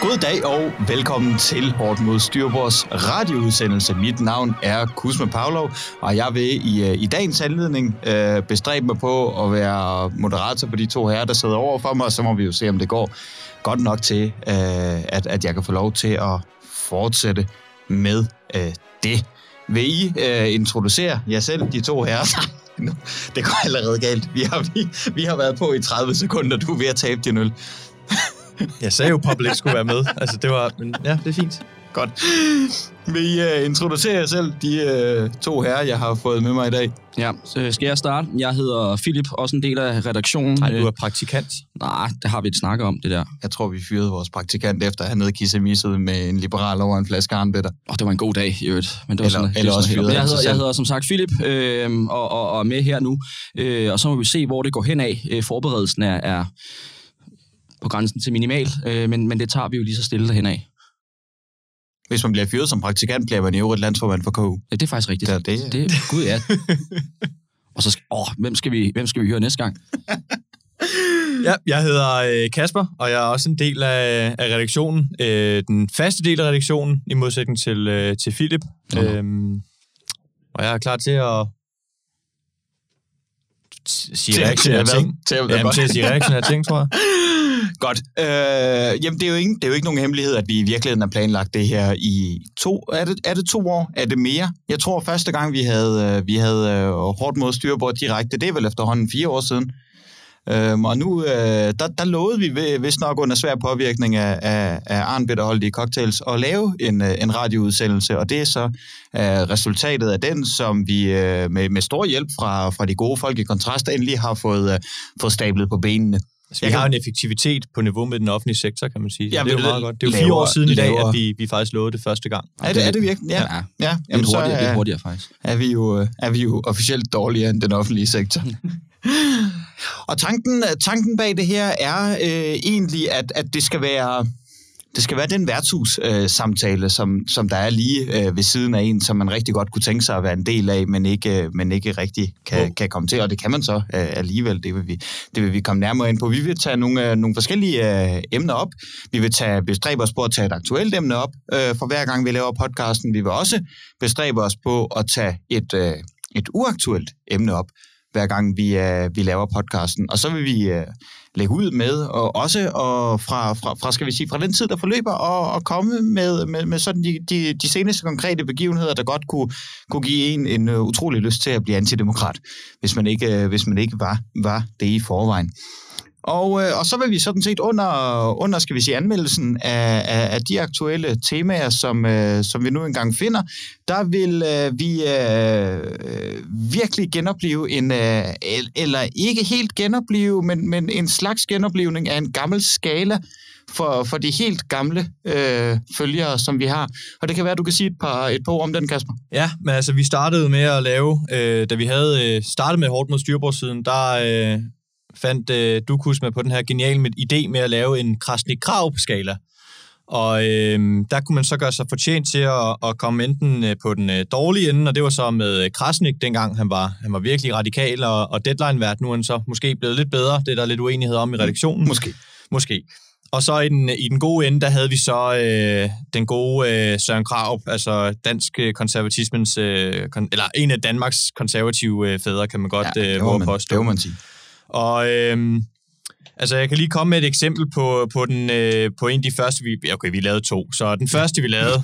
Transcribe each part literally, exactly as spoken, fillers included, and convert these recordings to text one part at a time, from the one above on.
God dag og velkommen til Hårdt mod Styrbords radioudsendelse. Mit navn er Kusma Pavlov, og jeg vil i, i dagens anledning øh, bestræbe mig på at være moderator for de to herrer, der sidder over for mig, og så må vi jo se, om det går godt nok til, øh, at, at jeg kan få lov til at fortsætte med øh, det. Vil I øh, introducere jer selv, de to herrer? Det går allerede galt. Vi har, vi, vi har været på i tredive sekunder, du er ved at tabe din øl. Jeg sagde jo, at public skulle være med. Altså, det var... Men ja, det er fint. Godt. Vil I uh, introducere jer selv, de uh, to herrer, jeg har fået med mig i dag? Ja, så skal jeg starte? Jeg hedder Philip, også en del af redaktionen. Nej, du er praktikant. Nej, det har vi et snak om, det der. Jeg tror, vi fyrede vores praktikant efter, at han havde kissemisset med en liberal over en flaske arnbitter. Åh, oh, det var en god dag, i øvrigt. Men det var eller sådan, eller det også fyrede jeg, hedder, jeg hedder som sagt Philip, øh, og, og, og er med her nu. Øh, og så må vi se, hvor det går hen af. Øh, forberedelsen er... er på grænsen til minimal, øh, men, men det tager vi jo lige så stille derhen af. Hvis man bliver fyret som praktikant, bliver man i øvrigt landsformand for K U. Ja, det er faktisk rigtigt. Det, det, det Gud, ja. Og så skal, åh, hvem skal vi, hvem skal vi høre næste gang? Ja, jeg hedder Kasper, og jeg er også en del af, af redaktionen. Øh, den faste del af redaktionen, i modsætning til, øh, til Philip. Uh-huh. Øhm, og jeg er klar til at sige reaktion af ting. Til, jamen, til at sige reaktion af ting, tror jeg. Godt. Øh, jamen, det er, jo ikke, det er jo ikke nogen hemmelighed, at vi i virkeligheden har planlagt det her i to... Er det, er det to år? Er det mere? Jeg tror, første gang, vi havde, vi havde Hårdt mod Styrbord direkte, det er vel efterhånden fire år siden. Øhm, og nu, øh, der, der lovede vi vist nok under svær påvirkning af, af, af arnbitterholdige cocktails at lave en, en radioudsendelse, og det er så øh, resultatet af den, som vi øh, med, med stor hjælp fra, fra de gode folk i Kontrast endelig har fået, øh, fået stablet på benene. Altså, vi har en effektivitet på niveau med den offentlige sektor, kan man sige. Ja, det er jo meget godt. Det er jo laver, fire år siden laver. i dag, at vi, vi faktisk lovede det første gang. Er det, er det virkelig? Ja. ja. ja. Jamen, det er hurtigere, det er hurtigere faktisk. Er vi, jo, er vi jo officielt dårligere end den offentlige sektor. Og tanken, tanken bag det her er øh, egentlig, at, at det skal være... Det skal være den værtshus-samtale, øh, som, som der er lige øh, ved siden af en, som man rigtig godt kunne tænke sig at være en del af, men ikke, øh, men ikke rigtig kan, oh. kan komme til. Og det kan man så øh, alligevel, det vil, vi, det vil vi komme nærmere ind på. Vi vil tage nogle, øh, nogle forskellige øh, emner op. Vi vil tage, bestræbe os på at tage et aktuelt emne op, øh, for hver gang vi laver podcasten. Vi vil også bestræbe os på at tage et, øh, et uaktuelt emne op, hver gang vi, øh, vi laver podcasten. Og så vil vi øh, lægge ud med, og også og fra, fra, fra, skal vi sige, fra den tid, der forløber, og, og komme med, med, med sådan de, de, de seneste konkrete begivenheder, der godt kunne, kunne give en en uh, utrolig lyst til at blive antidemokrat, hvis man ikke, uh, hvis man ikke var, var det i forvejen. Og, øh, og så vil vi sådan set under, under skal vi sige, anmeldelsen af, af, af de aktuelle temaer, som, øh, som vi nu engang finder, der vil øh, vi øh, virkelig genopleve en, øh, eller ikke helt genopleve, men, men en slags genoplevning af en gammel skala for, for de helt gamle øh, følgere, som vi har. Og det kan være, at du kan sige et par, et par ord om den, Kasper. Ja, men altså vi startede med at lave, øh, da vi havde øh, startet med Hårdt mod Styrbord-siden, der... Øh, fandt øh, du, Kusma, på den her geniale med, idé med at lave en Krasnik-Krarup-skala. Og øh, der kunne man så gøre sig fortjent til at, at komme enten øh, på den øh, dårlige ende, og det var så med øh, Krasnik, dengang han var, han var virkelig radikal, og, og deadline-vært. Nu er han så måske blevet lidt bedre. Det er der lidt uenighed om i redaktionen. Måske. Måske. Og så i den, i den gode ende, der havde vi så øh, den gode øh, Søren Krarup, altså dansk konservatismens, øh, kon, eller en af Danmarks konservative øh, fædre, kan man godt ja, øh, våge påstå. Det må man sige. Og øhm, altså, jeg kan lige komme med et eksempel på, på, den, øh, på en af de første, vi... Okay, vi lavede to. Så den første, vi lavede...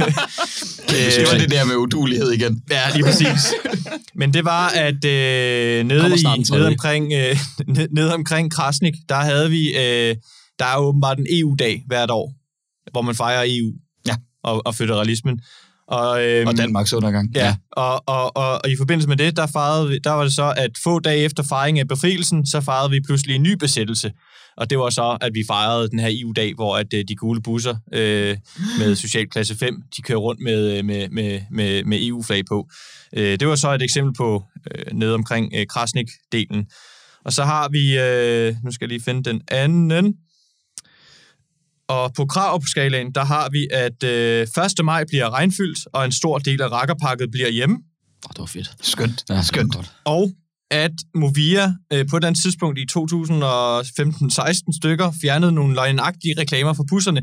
det var det der med udulighed igen. Ja, lige præcis. Men det var, at øh, nede, i, nede, omkring, øh, nede omkring Krasnik, der havde vi... Øh, der er åbenbart en E U-dag hvert år, hvor man fejrer E U ja. og, og føderalismen. Og, øhm, og Danmarks undergang. Ja, ja. Og, og, og, og i forbindelse med det, der, fejrede vi, der var det så, at få dage efter fejringen af befrielsen, så fejrede vi pludselig en ny besættelse. Og det var så, at vi fejrede den her E U-dag, hvor at, de gule busser øh, med socialklasse fem, de kører rundt med, med, med, med, med E U-flag på. Øh, det var så et eksempel på øh, nede omkring øh, Krasnik-delen. Og så har vi, øh, nu skal jeg lige finde den anden... Og på Krarup-skalaen, der har vi, at øh, første maj bliver regnfyldt, og en stor del af rakkerpakket bliver hjemme. Åh, oh, det var fedt. Skønt. Ja, skønt. Og at Movia øh, på den tidspunkt i to tusind og femten seksten stykker fjernede nogle løgnagtige reklamer for busserne.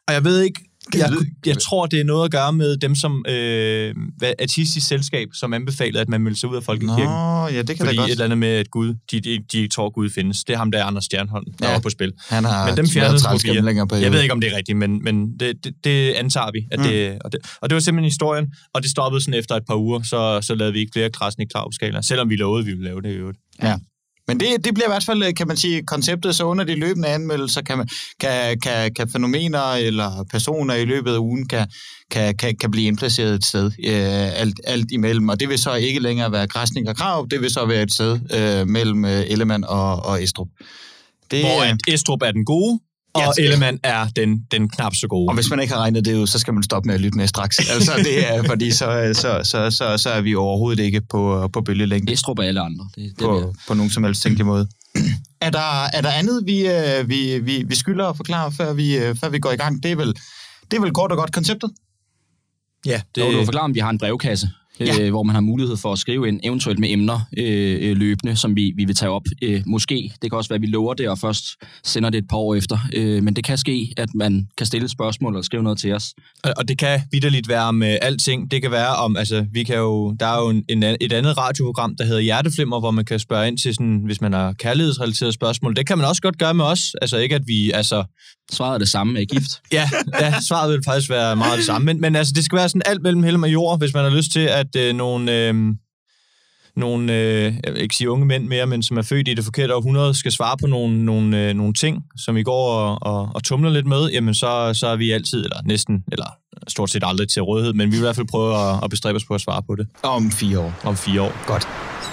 Og jeg ved ikke, jeg, jeg tror, det er noget at gøre med dem som øh, artistisk selskab, som anbefalede, at man melder sig ud af folkekirken. Nå, ja, det kan Fordi da godt. et eller andet med, at Gud, de, de, de tror, Gud findes. Det er ham, der er Anders Stjernholm, der ja, var på spil. Han har men dem fjernede længere på. Jeg ved ikke, om det er rigtigt, men, men det, det, det antager vi. At mm. det, og, det, og det var simpelthen historien, og det stoppede sådan efter et par uger, så, så lavede vi ikke flere Græsne i Klarup-skala, selvom vi lovede, at vi ville lave det i øvrigt. Ja. Men det, det bliver i hvert fald, kan man sige, konceptet, så under de løbende anmeldelser, kan, man, kan, kan, kan fænomener eller personer i løbet af ugen, kan, kan, kan, kan blive indplaceret et sted, øh, alt, alt imellem. Og det vil så ikke længere være Græsning og Krav, det vil så være et sted øh, mellem øh, Ellemann og, og Estrup. Det, Hvor at Estrup er den gode, og ja, Ellemann er den, den knap så gode. Og hvis man ikke har regnet det ud, så skal man stoppe med at lytte med straks. Altså, det er, fordi så, så, så, så, så er vi overhovedet ikke på, på bølgelængde. Estrup er alle andre. Det, det på, på nogen som helst tænkelig måde. Er der, er der andet, vi, vi, vi, vi skylder at forklare, før vi, før vi går i gang? Det er vel, det er vel kort og godt konceptet? Ja, det er jo forklare, om vi har en brevkasse. Ja. Øh, hvor man har mulighed for at skrive ind, eventuelt med emner øh, løbende, som vi, vi vil tage op. Øh, måske, det kan også være, at vi lover det, og først sender det et par år efter. Øh, men det kan ske, at man kan stille et spørgsmål og skrive noget til os. Og det kan vitterligt være med alting. Det kan være om, altså, vi kan jo, der er jo en, en, et andet radioprogram, der hedder Hjerteflimmer, hvor man kan spørge ind til, sådan, hvis man har kærlighedsrelaterede spørgsmål. Det kan man også godt gøre med os. Altså ikke, at vi, altså... Svaret er det samme, er gift? ja, ja, svaret vil faktisk være meget det samme. Men, men altså, det skal være sådan alt mellem himmel og jord, hvis man har lyst til, at øh, nogle, øh, nogle øh, jeg vil ikke sige unge mænd mere, men som er født i det forkerte århundrede, skal svare på nogle, nogle, øh, nogle ting, som I går og, og, og tumler lidt med, jamen så, så er vi altid, eller næsten, eller stort set aldrig til rådighed, men vi vil i hvert fald prøve at, at bestræbe os på at svare på det. Om fire år. Om fire år. Godt.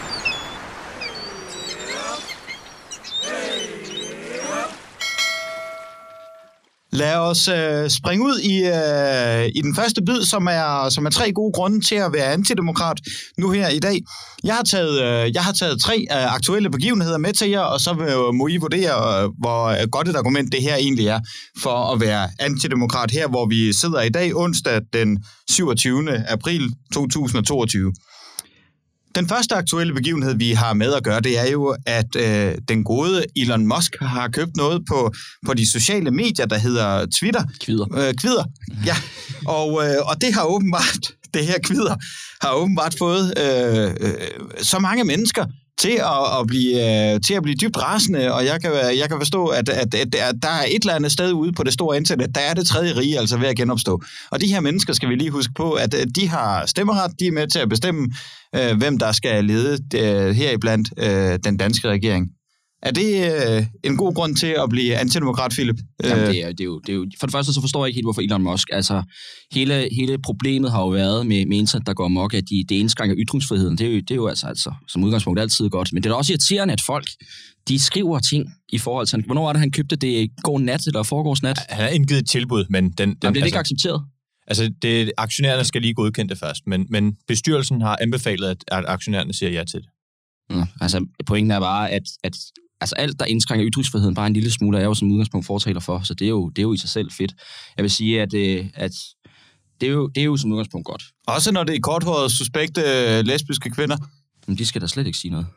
Lad os øh, springe ud i, øh, i den første bid, som er, som er tre gode grunde til at være antidemokrat nu her i dag. Jeg har taget, øh, jeg har taget tre øh, aktuelle begivenheder med til jer, og så øh, må I vurdere, øh, hvor godt et argument det her egentlig er for at være antidemokrat her, hvor vi sidder i dag, onsdag den syvogtyvende april to tusind og toogtyve. Den første aktuelle begivenhed, vi har med at gøre, det er jo, at øh, den gode Elon Musk har købt noget på, på de sociale medier, der hedder Twitter. Kvider. Øh, kvider, ja. Og, øh, og det har åbenbart, det her kvider, har åbenbart fået øh, øh, så mange mennesker til at, at, blive, til at blive dybt rasende, og jeg kan, jeg kan forstå, at, at, at der er et eller andet sted ude på det store internet, der er det tredje rige altså ved at genopstå. Og de her mennesker skal vi lige huske på, at de har stemmeret, de er med til at bestemme, øh, hvem der skal lede øh, heriblandt øh, den danske regering. Er det øh, en god grund til at blive antidemokrat, Philip? Jamen, det er, det er jo, det er jo, for det første så forstår jeg ikke helt, hvorfor Elon Musk, altså hele, hele problemet har jo været med, med internet, der går amok, at de, det indskrænker ytringsfriheden. Det er, jo, det er jo altså, altså som udgangspunkt altid godt, men det er også irriterende, at folk, de skriver ting i forhold til, hvornår er det, han købte det? Går nat eller foregårs nat? Han har indgivet et tilbud, men den... den Jamen, det er altså, ikke accepteret. Altså, det, aktionærerne skal lige godkende det først, men, men bestyrelsen har anbefalet, at, at aktionærerne siger ja til det. Ja, altså, pointen er bare, at, at altså alt, der indskrænker ytringsfriheden bare en lille smule, er jo som udgangspunkt fortaler for, så det er jo, det er jo i sig selv fedt. Jeg vil sige, at, at det, er jo, det er jo som udgangspunkt godt. Også når det er korthårede, suspekte lesbiske kvinder? Men de skal da slet ikke sige noget.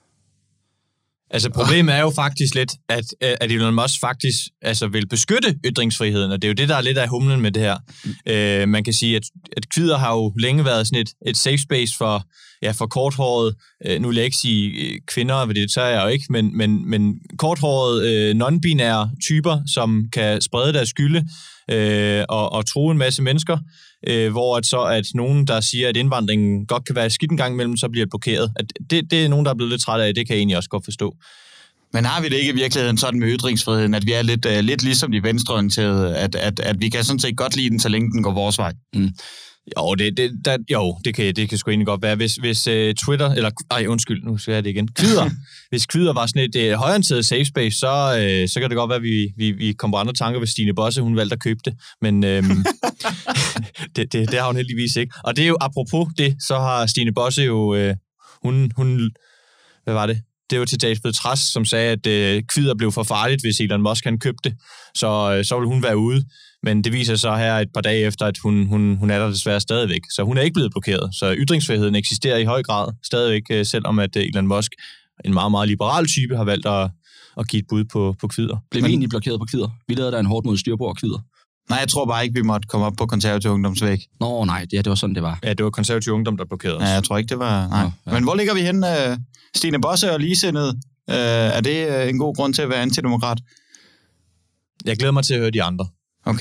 Altså, problemet er jo faktisk lidt, at, at Elon Musk faktisk altså, vil beskytte ytringsfriheden, og det er jo det, der er lidt af humlen med det her. Mm. Øh, man kan sige, at, at kvider har jo længe været sådan et, et safe space for, ja, for korthårede, øh, nu vil jeg ikke sige kvinder, for det tør jeg jo ikke, men, men, men korthårede, øh, non-binære typer, som kan sprede deres skylde øh, og, og true en masse mennesker, øh, hvor at så at nogen, der siger, at indvandringen godt kan være skidt en gang imellem, så bliver det blokeret. At det, det er nogen, der er blevet lidt træt af, det kan jeg egentlig også godt forstå. Men har vi det ikke i virkeligheden sådan med ytringsfriheden, at vi er lidt, uh, lidt ligesom de venstreorienterede, at, at, at vi kan sådan set godt lide den, så længe den går vores vej? Mm. Jo, det, det, der, jo, det kan, det kan sgu egentlig godt være. Hvis, hvis uh, Twitter, eller ej, undskyld, nu skal jeg det igen. Kvider. Hvis kvider var sådan et uh, højorienteret safe space, så, uh, så kan det godt være, at vi, vi, vi kommer på andre tanker, hvis Stine Bosse, hun valgte at købe det. Men um, det, det, det har hun heldigvis ikke. Og det er jo, apropos det, så har Stine Bosse jo, uh, hun, hun, hvad var det? Det var til David Trads, som sagde, at øh, kvider blev for farligt, hvis Elon Musk han købte det. Så, øh, så ville hun være ude. Men det viser sig her et par dage efter, at hun, hun, hun er der desværre stadigvæk. Så hun er ikke blevet blokeret. Så ytringsfriheden eksisterer i høj grad stadigvæk, øh, selvom at øh, Elon Musk, en meget, meget liberal type, har valgt at, at give et bud på, på kvider. Blev vi egentlig blokeret på kvider? Vi lavede der en hårdt mod styrbord kvider. Nej, jeg tror bare ikke, vi måtte komme op på konservativ ungdomsvæg. Nå, nej, det, det var sådan, det var. Ja, det var konservativ ungdom, der blokerede os. Ja, jeg tror ikke, det var... Nej. Nå, ja. Men hvor ligger vi henne, Stine Bosse og ligesindede? Uh, er det en god grund til at være antidemokrat? Jeg glæder mig til at høre de andre. Okay.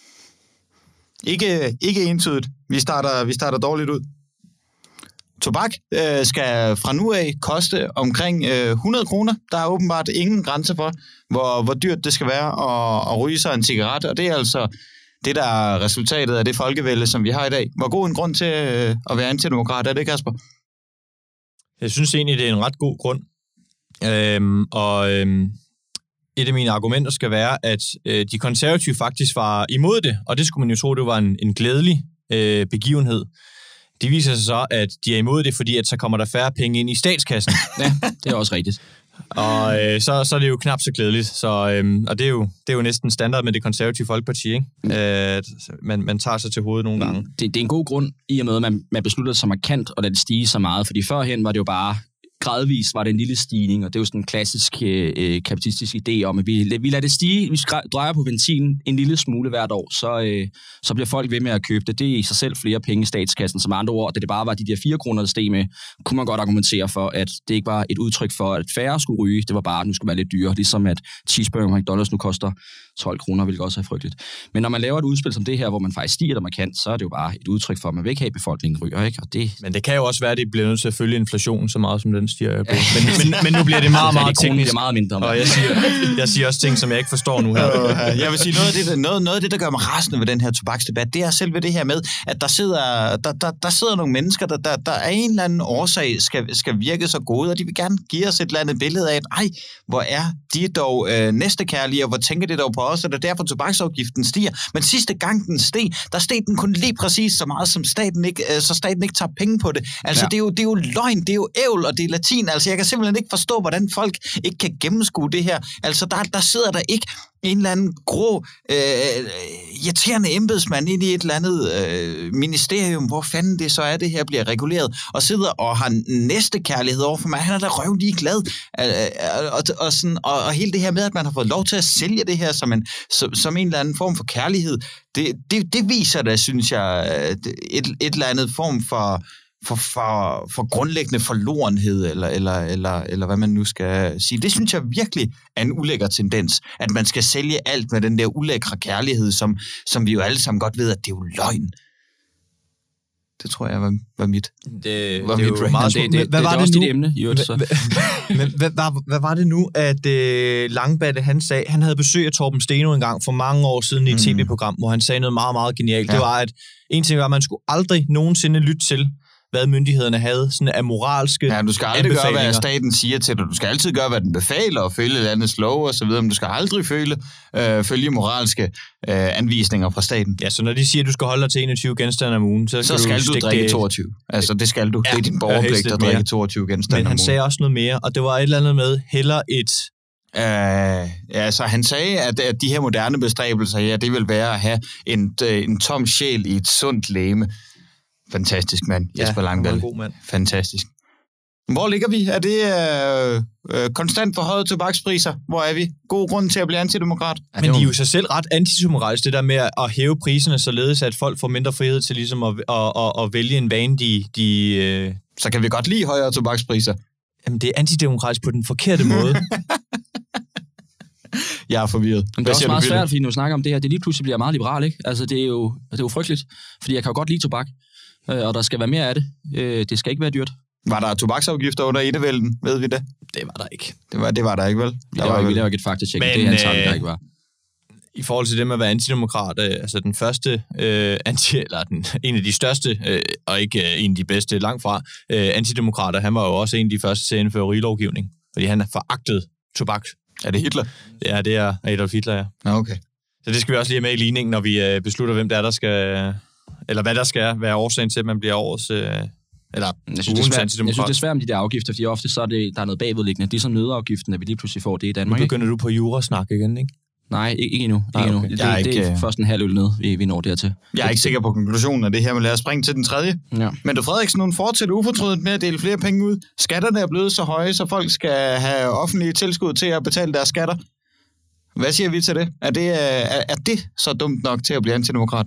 Ikke, ikke entydigt. Vi starter, vi starter dårligt ud. Tobak øh, skal fra nu af koste omkring øh, hundrede kroner. Der er åbenbart ingen grænse for, hvor, hvor dyrt det skal være at, at ryge sig en cigaret. Og det er altså det, der er resultatet af det folkevælde, som vi har i dag. Hvor god en grund til øh, at være antidemokrat er det, Kasper? Jeg synes egentlig, det er en ret god grund. Øhm, og øhm, et af mine argumenter skal være, at øh, de konservative faktisk var imod det. Og det skulle man jo tro, det var en, en glædelig øh, begivenhed. Det viser sig så, at de er imod det, fordi at så kommer der færre penge ind i statskassen. Ja, det er også rigtigt. Og øh, så, så er det jo knap så glædeligt. Så, øhm, og det er, jo, det er jo næsten standard med det konservative folkeparti, ikke? Mm. Øh, man, man tager sig til hovedet nogle gange. Det, det er en god grund i og med, at man, man besluttede sig markant at lade det stige så meget. Fordi førhen var det jo bare... Gradvist var det en lille stigning, og det er jo sådan en klassisk øh, kapitalistisk idé om, at vi, vi lader det stige, vi drejer på benzin en lille smule hvert år, så, øh, så bliver folk ved med at købe det. Det er i sig selv flere penge i statskassen, som andre ord, da det bare var de der fire kroner, der steg med, kunne man godt argumentere for, at det ikke var et udtryk for, at færre skulle ryge, det var bare, at nu skulle være lidt dyrere, ligesom at cheeseburger på McDonald's nu koster tolv kroner, hvilket også er frygteligt. Men når man laver et udspil som det her, hvor man faktisk stiger det markant, så er det jo bare et udtryk for, at man vil ikke have befolkningen ryger, ikke? Og det... Men det kan jo også være, at det bliver nødt til at følge inflationen så meget, som den stiger på. Men, men, men nu bliver det meget, meget teknisk. Det er meget mindre. Og jeg siger, jeg siger også ting, som jeg ikke forstår nu her. Jeg vil sige, noget af det, noget, noget af det, der gør mig rasende ved den her tobaksdebat, det er selve det her med, at der sidder, der, der, der sidder nogle mennesker, der, der, der af en eller anden årsag skal, skal virke så gode, og de vil gerne give os et eller andet billede af, at ej, hvor er de dog øh, næstekærlige, og hvor tænker det dog på os, og det er derfor tobaksafgiften stiger. Men sidste gang den steg, der steg den kun lige præcis så meget, som staten ikke, øh, så staten ikke tager penge på det. Altså, ja. det, er jo, det er jo løgn, det er jo ævl, og det er latin. Altså, jeg kan simpelthen ikke forstå, hvordan folk ikke kan gennemskue det her. Altså, der, der sidder der ikke en eller anden grå, øh, irriterende embedsmand ind i et eller andet øh, ministerium, hvor fanden det så er, det her bliver reguleret, og sidder og har næstekærlighed over for mig. Han er da røvlig glad. Øh, og, og, sådan, og, og hele det her med, at man har fået lov til at sælge det her som en, som, som en eller anden form for kærlighed, det, det, det viser da, synes jeg, et, et eller andet form for For, for, for grundlæggende forlorenhed, eller, eller, eller, eller hvad man nu skal sige. Det synes jeg virkelig er en ulækker tendens, at man skal sælge alt med den der ulækre kærlighed, som, som vi jo alle sammen godt ved, at det er jo løgn. Det tror jeg var, var mit. Det, var det mit er jo meget det, det, det, hvad det, var det, det også dit emne, jo, så. Men hvad, hvad, hvad var det nu, at øh, Langballe, han sagde, han havde besøg af Torben Steno en gang for mange år siden i et mm. tv-program, hvor han sagde noget meget, meget genialt. Ja. Det var, at en ting var, at man skulle aldrig nogensinde lytte til, hvad myndighederne havde, sådan af moralske ja, du skal aldrig gøre, hvad staten siger til dig. Du skal altid gøre, hvad den befaler, og følge landets lov og så videre, men du skal aldrig følge, øh, følge moralske øh, anvisninger fra staten. Ja, så når de siger, at du skal holde dig til enogtyve genstande om ugen, så, så skal du, du drikke toogtyve. Altså, det skal du. Ja, det er din borgerpligt at drikke toogtyve genstande om ugen. Men han sagde også noget mere, og det var et eller andet med heller et... Uh, ja, så han sagde, at, at de her moderne bestræbelser her, det vil være at have en, en tom sjæl i et sundt legeme. Fantastisk mand, Jesper ja, Langballe. God mand. Fantastisk. Hvor ligger vi? Er det øh, øh, konstant forhøjet tobakspriser? Hvor er vi? God grund til at blive antidemokrat? Ja, men de er jo sig selv ret antidemokratiske, det der med at hæve priserne, således at folk får mindre frihed til ligesom at, at, at, at vælge en vane, de... de øh... Så kan vi godt lide højere tobakspriser? Jamen, det er antidemokratisk på den forkerte måde. Jeg er forvirret. Men det er også meget svært, fordi når du snakker om det her, det lige pludselig bliver meget liberalt, ikke? Altså, det er jo, det er jo frygteligt, fordi jeg kan jo godt lide tobak, og der skal være mere af det. Det skal ikke være dyrt. Var der tobaksafgifter under enevælden? Ved vi det? Det var der ikke. Det var, det var der ikke, vel? Der der var, var vi laver ikke et faktatjek, det antager vi, der ikke var. I forhold til det med at være antidemokrat, øh, altså den første, øh, anti, eller den, en af de største, øh, og ikke øh, en af de bedste langt fra, øh, antidemokrater, han var jo også en af de første til at indføre rygelovgivning, fordi han har foragtet tobak. Er det Hitler? Ja, det er Adolf Hitler, ja. Nå, okay. Så det skal vi også lige have med i ligningen, når vi øh, beslutter, hvem det er, der skal, eller hvad der skal være årsagen til, at man bliver årets, øh, eller jeg synes, det er svært, jeg synes, det er svært med de der afgifter, fordi ofte så er det, der er noget bagvedliggende. Det er som nøddeafgiften, at vi lige pludselig får det i Danmark. Nu begynder ikke? Du på jurasnak igen, ikke? Nej, ikke, ikke endnu. Ikke ah, okay. endnu. Det, er det, ikke, det er først en halv øl ned, vi, vi når dertil. Jeg er ikke sikker på konklusionen af det her, men lad os springe til den tredje. Ja. Men du Frederiksen, hun fortsætter ufortrødent med at dele flere penge ud. Skatterne er blevet så høje, så folk skal have offentlige tilskud til at betale deres skatter. Hvad siger vi til det? Er det, er, er det så dumt nok til at blive antidemokrat?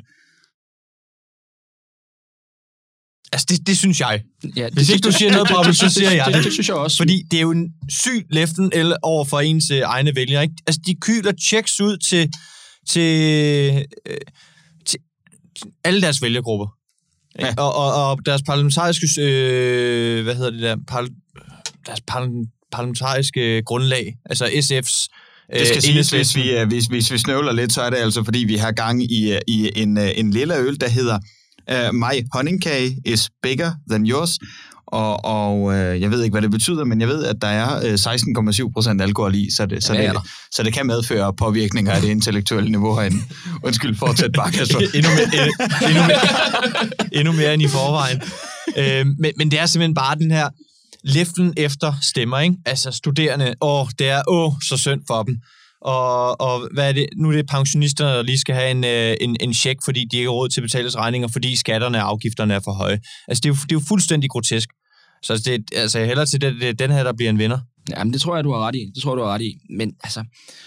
Altså, det, det synes jeg. Ja, Hvis ikke du siger noget, Pablo, så siger jeg det. Det, det synes jeg også. Fordi det er jo en syg læften over for ens øh, egne vælgere, ikke? Altså, de kyler checks ud til, til, øh, til, til alle deres vælgergrupper. Ja. Og, og, og deres parlamentariske, øh, hvad hedder det der, par, deres parl- parlamentariske grundlag, altså S F's. Det skal siges, hvis vi, hvis, hvis vi snøvler lidt, så er det altså, fordi vi har gang i, i en, en lille øl, der hedder uh, My honeycake is bigger than yours. Og, og uh, jeg ved ikke, hvad det betyder, men jeg ved, at der er uh, seksten komma syv procent alkohol i, så det, så, ja, det, så det kan medføre påvirkninger af det intellektuelle niveau herinde. Undskyld, fortsæt bare, Kasper. endnu, mere, endnu, mere, endnu mere end i forvejen. Uh, men, men det er simpelthen bare den her leflen efter stemmer, ikke? Altså studerende, åh, det er åh, så synd for dem. Og, og hvad er det? Nu er det pensionister, der lige skal have en, en, en check, fordi de ikke har råd til at betale regninger, fordi skatterne og afgifterne er for høje. Altså, det er jo, det er jo fuldstændig grotesk. Så det, altså, jeg hælder til, det, det er den her, der bliver en vinder. Jamen, det tror jeg, du har ret i. Det tror jeg, du har ret i. Men altså,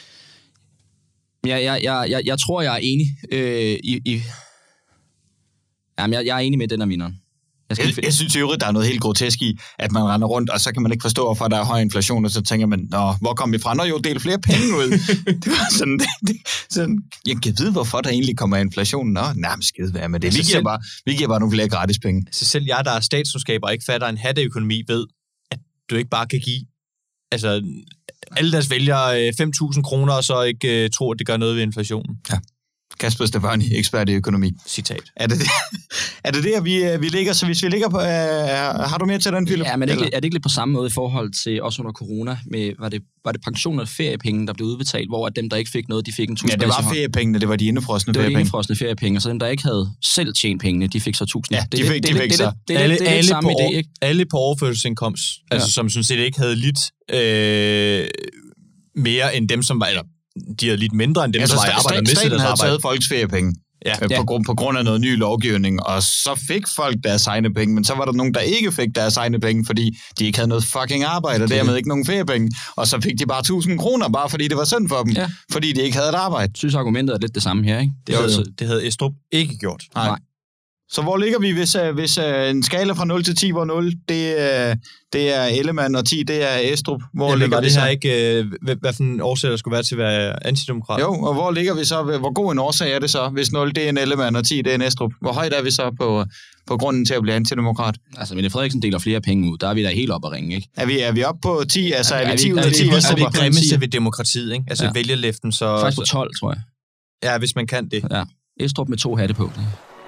jeg, jeg, jeg, jeg, jeg tror, jeg er enig øh, i... i jamen, jeg, jeg er enig med den af vinderen. Jeg, jeg, jeg synes i øvrigt, der er noget helt grotesk i, at man render rundt, og så kan man ikke forstå, hvorfor der er høj inflation, og så tænker man, nå, hvor kom vi fra? Nå jo, del flere penge ud. Det var sådan, det, det, sådan, jeg kan vide, hvorfor der egentlig kommer inflation. Nå, nærmest skide være med det. Vi giver, bare, vi giver bare nogle flere gratis penge. Så selv jeg, der er statskundskaber og ikke fatter en hatteøkonomi, ved, at du ikke bare kan give altså, alle deres vælgere fem tusind kroner, og så ikke uh, tror, at det gør noget ved inflationen. Ja. Kasper Stefani, ekspert i økonomi. Citat. Er det det, er det der, vi, vi ligger? Så hvis vi ligger på... Uh, har du mere til den, Philip? Ja, men er det, ikke, er det ikke lidt på samme måde i forhold til også under corona? Med, var, det, var det pension og feriepenge, der blev udbetalt, hvor at dem, der ikke fik noget, de fik en tusind? Ja, det var feriepengene, det var de indefrosne feriepenge. Det var de indefrosne feriepenge, og så dem, der ikke havde selv tjent pengene, de fik så tusind. Ja, de fik, de fik så. Det er lidt samme idé, ikke? Alle på overførselsindkomst, altså ja. Som sådan set ikke havde lidt øh, mere end dem, som var... Eller, de havde lidt mindre end dem, altså, Altså, der var i arbejde. Staten, staten havde taget folks feriepenge. Ja. Øh, på, grund, på grund af noget ny lovgivning, og så fik folk deres egne penge, men så var der nogen, der ikke fik deres egne penge, fordi de ikke havde noget fucking arbejde, og dermed ikke nogen feriepenge, og så fik de bare tusind kroner, bare fordi det var synd for dem, ja. Fordi de ikke havde et arbejde. Jeg synes, argumentet er lidt det samme her, ikke? Det havde, jo, det havde Estrup ikke gjort. Nej. Nej. Så hvor ligger vi, hvis, hvis uh, en skala fra nul til ti, hvor nul, det, uh, det er Ellemann, og ti, det er Estrup? Hvor ja, ligger var vi det så? her ikke, uh, hvad, hvad for en årsag der skulle være til at være antidemokrat? Jo, og hvor ligger vi så? Hvor god en årsag er det så, hvis nul det er en Ellemann, og ti det er en Estrup? Hvor højt er vi så på, på grunden til at blive antidemokrat? Altså, Mette Frederiksen deler flere penge ud. Der er vi da helt oppe at ringe, ikke? Er vi, er vi oppe på ti? Altså, er, er vi ti ud af ti? Det er det grimmeste ved demokratiet, ikke? Altså, ja. Vælgerlæften så... Faktisk på tolv, tror jeg. Ja, hvis man kan det. Ja, Estrup med to hatte på.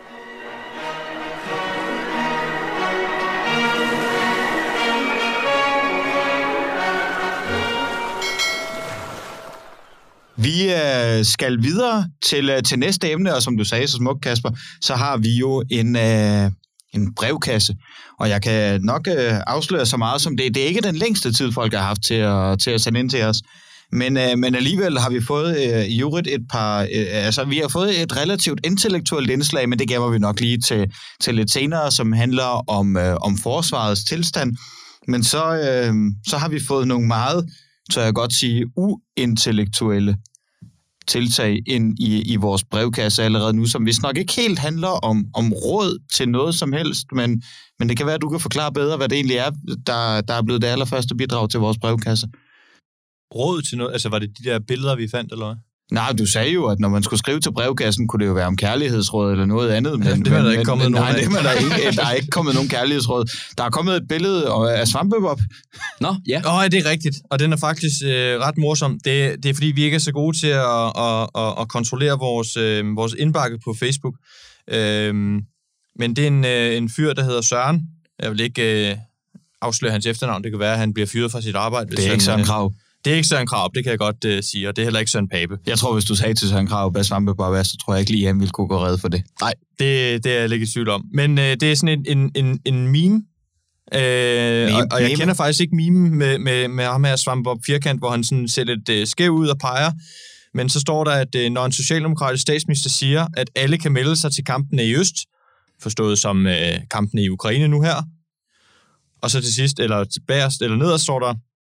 Vi øh, skal videre til, øh, til næste emne, og som du sagde så smukt, Kasper, så har vi jo en, øh, en brevkasse, og jeg kan nok øh, afsløre så meget som det. Det er ikke den længste tid, folk har haft til at, til at sende ind til os, men, øh, men alligevel har vi fået øh, i øvrigt et par, øh, altså vi har fået et relativt intellektuelt indslag, men det gemmer vi nok lige til, til lidt senere, som handler om, øh, om forsvarets tilstand, men så, øh, så har vi fået nogle meget, så jeg godt sige, uintellektuelle tiltag ind i, i vores brevkasse allerede nu, som vist nok ikke helt handler om, om råd til noget som helst, men, men det kan være, at du kan forklare bedre, hvad det egentlig er, der, der er blevet det allerførste bidrag til vores brevkasse. Råd til noget? Altså, var det de der billeder, vi fandt, eller hvad? Nej, du sagde jo, at når man skulle skrive til brevkassen, kunne det jo være om kærlighedsråd eller noget andet. Men, ja, det er der ikke kommet men, nogen nej, det er der ikke. Der er ikke kommet nogen kærlighedsråd. Der er kommet et billede af Svampebob. Nå, ja. Åh, oh, det er rigtigt. Og den er faktisk øh, ret morsom. Det, det er fordi, vi ikke er så gode til at, at, at, at kontrollere vores, øh, vores indbakke på Facebook. Øh, men det er en, øh, en fyr, der hedder Søren. Jeg vil ikke øh, afsløre hans efternavn. Det kan være, at han bliver fyret fra sit arbejde. Det er ikke Søren Krav. Det er ikke Søren Krav, det kan jeg godt uh, sige, og det er heller ikke Søren Pape. Jeg tror, hvis du sagde til Søren Krav, hvad Svampebob er, så tror jeg ikke lige, at han ville kunne gå red for det. Nej, det, det er jeg ikke i tvivl om. Men uh, det er sådan en, en, en, en meme, uh, meme, og, og jeg meme. kender faktisk ikke meme med, med, med ham her Svampebob Firkant, hvor han sådan ser lidt uh, skæv ud og peger. Men så står der, at uh, når en socialdemokratisk statsminister siger, at alle kan melde sig til kampene i øst, forstået som uh, kampene i Ukraine nu her, og så til sidst, eller tilbage, eller nederst står der,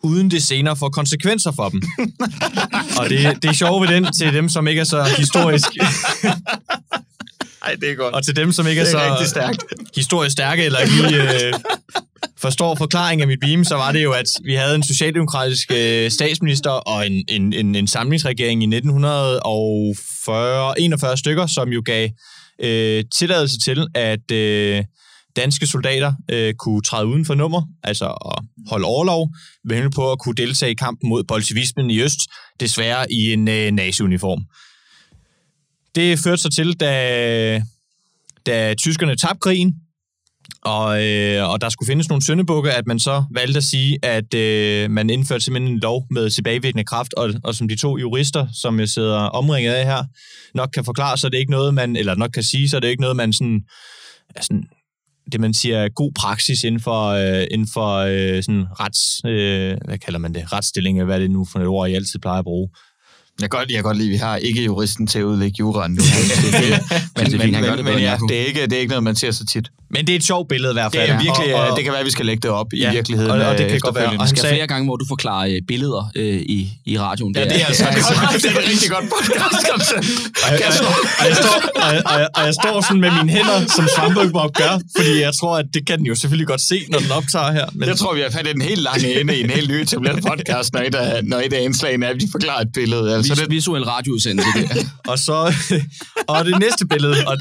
uden det senere får konsekvenser for dem. Og det, det er sjovt ved den til dem, som ikke er så historisk... Ej, det er godt. Og til dem, som ikke er, det er så rigtig stærkt. historisk stærke, eller lige øh, forstår forklaringen af mit beam, så var det jo, at vi havde en socialdemokratisk øh, statsminister og en, en, en, en samlingsregering i nitten enogfyrre stykker, som jo gav øh, tilladelse til, at øh, danske soldater øh, kunne træde uden for nummer, altså at holde overlov, med henblik på at kunne deltage i kampen mod bolsjevismen i øst, desværre i en øh, nazi-uniform. Det førte sig til, da, da tyskerne tabte krigen, og, øh, og der skulle findes nogle syndebukke, at man så valgte at sige, at øh, man indførte simpelthen en lov med tilbagevirkende kraft, og, og som de to jurister, som jeg sidder omringet af her, nok kan forklare, så er det ikke noget, man, eller nok kan sige, så er det ikke noget, man sådan, sådan det man siger, god praksis inden for, øh, inden for øh, sådan rets, øh, hvad kalder man det, retsstilling, hvad er det nu for et ord, jeg altid plejer at bruge. Jeg kan godt, jeg kan godt lide, at vi har ikke juristen til at udlægge juraen nu. men men, men, men, men ja, det, er ikke, det er ikke noget, man ser så tit. Men det er et sjovt billede i hvert fald. Det, er virkelig, og, og, det kan være, at vi skal lægge det op ja, i virkeligheden. Og, og det kan godt være. Og han skal sagde, flere gange, hvor du forklarer øh, billeder øh, i, i radioen. Ja, det er altså det er et rigtig godt podcast. og, jeg, og, jeg står, og, og, og jeg står sådan med mine hænder, som Svampebob gør, fordi jeg tror, at det kan den jo selvfølgelig godt se, når den optager her. Men... Jeg tror, vi har fat i den helt lange ende i en helt ny etableret podcast, når et af, når et af indslagene er, at vi forklarer et billede. Altså, Vis, det... Visuel radioudsendelse. og så... Og det næste billede... Og...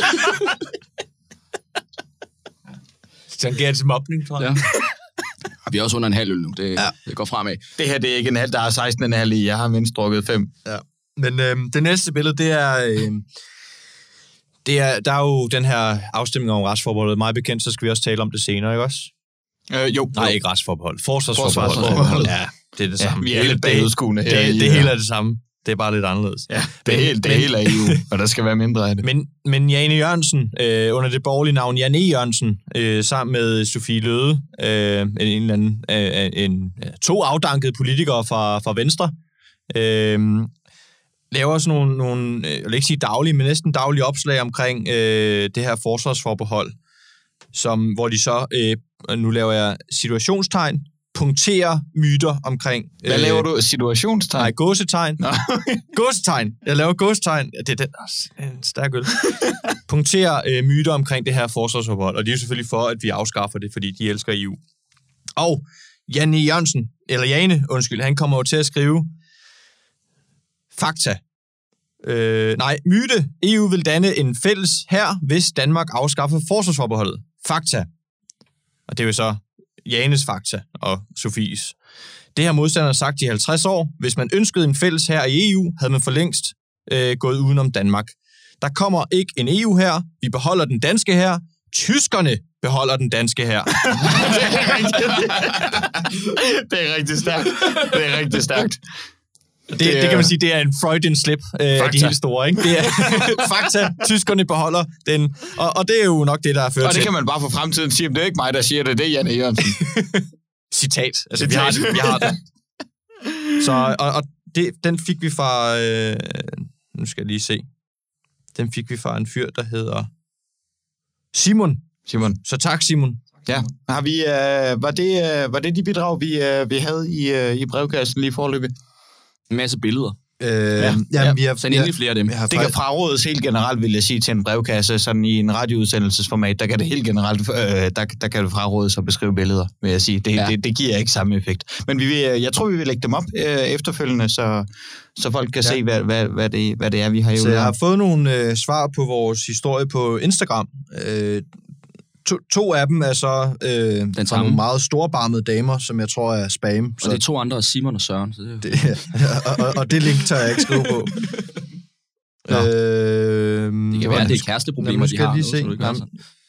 Tangerer til mobning, tror jeg. Ja. Vi er også under en halv øl nu. Det, ja. det går fremad. Det her, det er ikke en halv. Der er seksten komma fem i. Jeg har mindst drukket fem. Ja. Men øhm, det næste billede, det er... Øhm, det er... Der er jo den her afstemning om retsforbeholdet. Meget bekendt, så skal vi også tale om det senere, ikke også? Øh, jo. Nej, jo. ikke retsforbehold. Forsvarsforbehold. Ja, det er det samme. Ja, vi er lidt bagudskuende her. Det, det, det hele er det samme. Det er bare lidt anderledes. Ja, det er helt, det er helt af E U, og der skal være mindre af det. Men, men Janne Jørgensen, øh, under det borgerlige navn Jan E. Jørgensen, øh, sammen med Sofie Løhde, øh, en, en eller anden, øh, en, to afdankede politikere fra, fra Venstre, øh, laver sådan nogle, nogle, jeg vil ikke sige daglige, men næsten daglige opslag omkring øh, det her forsvarsforbehold, som, hvor de så, øh, nu laver jeg situationstegn, punkterer myter omkring... Hvad øh, laver du? Situationstegn? Nej, gåsetegn. Gåsetegn. Jeg laver gåsetegn. Det er den, en stærk øl. Punkterer øh, myter omkring det her forsvarsforbehold, og de er jo selvfølgelig for, at vi afskaffer det, fordi de elsker E U. Og Janne Jørgensen, eller Jane, undskyld, han kommer jo til at skrive fakta. Øh, nej, myte. E U vil danne en fælles hær, hvis Danmark afskaffer forsvarsforbeholdet. Fakta. Og det er jo så Janes fakta og Sofies. Det har modstanderne sagt i halvtreds år. Hvis man ønskede en fælles hær i E U, havde man for længst øh, gået udenom Danmark. Der kommer ikke en E U-hær. Vi beholder den danske hær. Tyskerne beholder den danske hær. Det er rigtig stærkt. Det er rigtig stærkt. Det, det, det kan man sige, det er en Freudian slip øh, af de helt store, ikke? Det er fakta, tyskerne beholder den, og, og det er jo nok det, der er ført til. Og det kan man bare for fremtiden sige, men det er ikke mig, der siger det, det er Janne Jørgensen. Citat. Altså, Citat. Vi, har det, vi har det. Så, og, og det, den fik vi fra, øh, nu skal jeg lige se, den fik vi fra en fyr, der hedder Simon. Simon. Så tak, Simon. Ja, har vi, øh, var, det, øh, var det de bidrag, vi, øh, vi havde i, øh, i brevkassen lige forløbet? En masse billeder. Øh, ja, ja, vi har så endelig flere af dem. Det kan frarådes helt generelt, vil jeg sige, til en brevkasse, sådan i en radioudsendelsesformat, der kan det helt generelt, øh, der, der kan det frarådes at beskrive billeder, vil jeg sige. Det, ja. det, det giver ikke samme effekt. Men vi vil, jeg tror, vi vil lægge dem op øh, efterfølgende, så, så folk kan ja. se, hvad, hvad, hvad, det, hvad det er, vi har jo. Så jeg har fået nogle øh, svar på vores historie på Instagram. Øh, To, to af dem er så øh, den nogle meget storbarmede damer, som jeg tror er spam. Og så det er to andre, Simon og Søren. Så det, det, og, og, og det link tager jeg ikke skrive på. øh, det kan være, at det er kæresteproblemer, de har. Lige se. Noget, Jamen,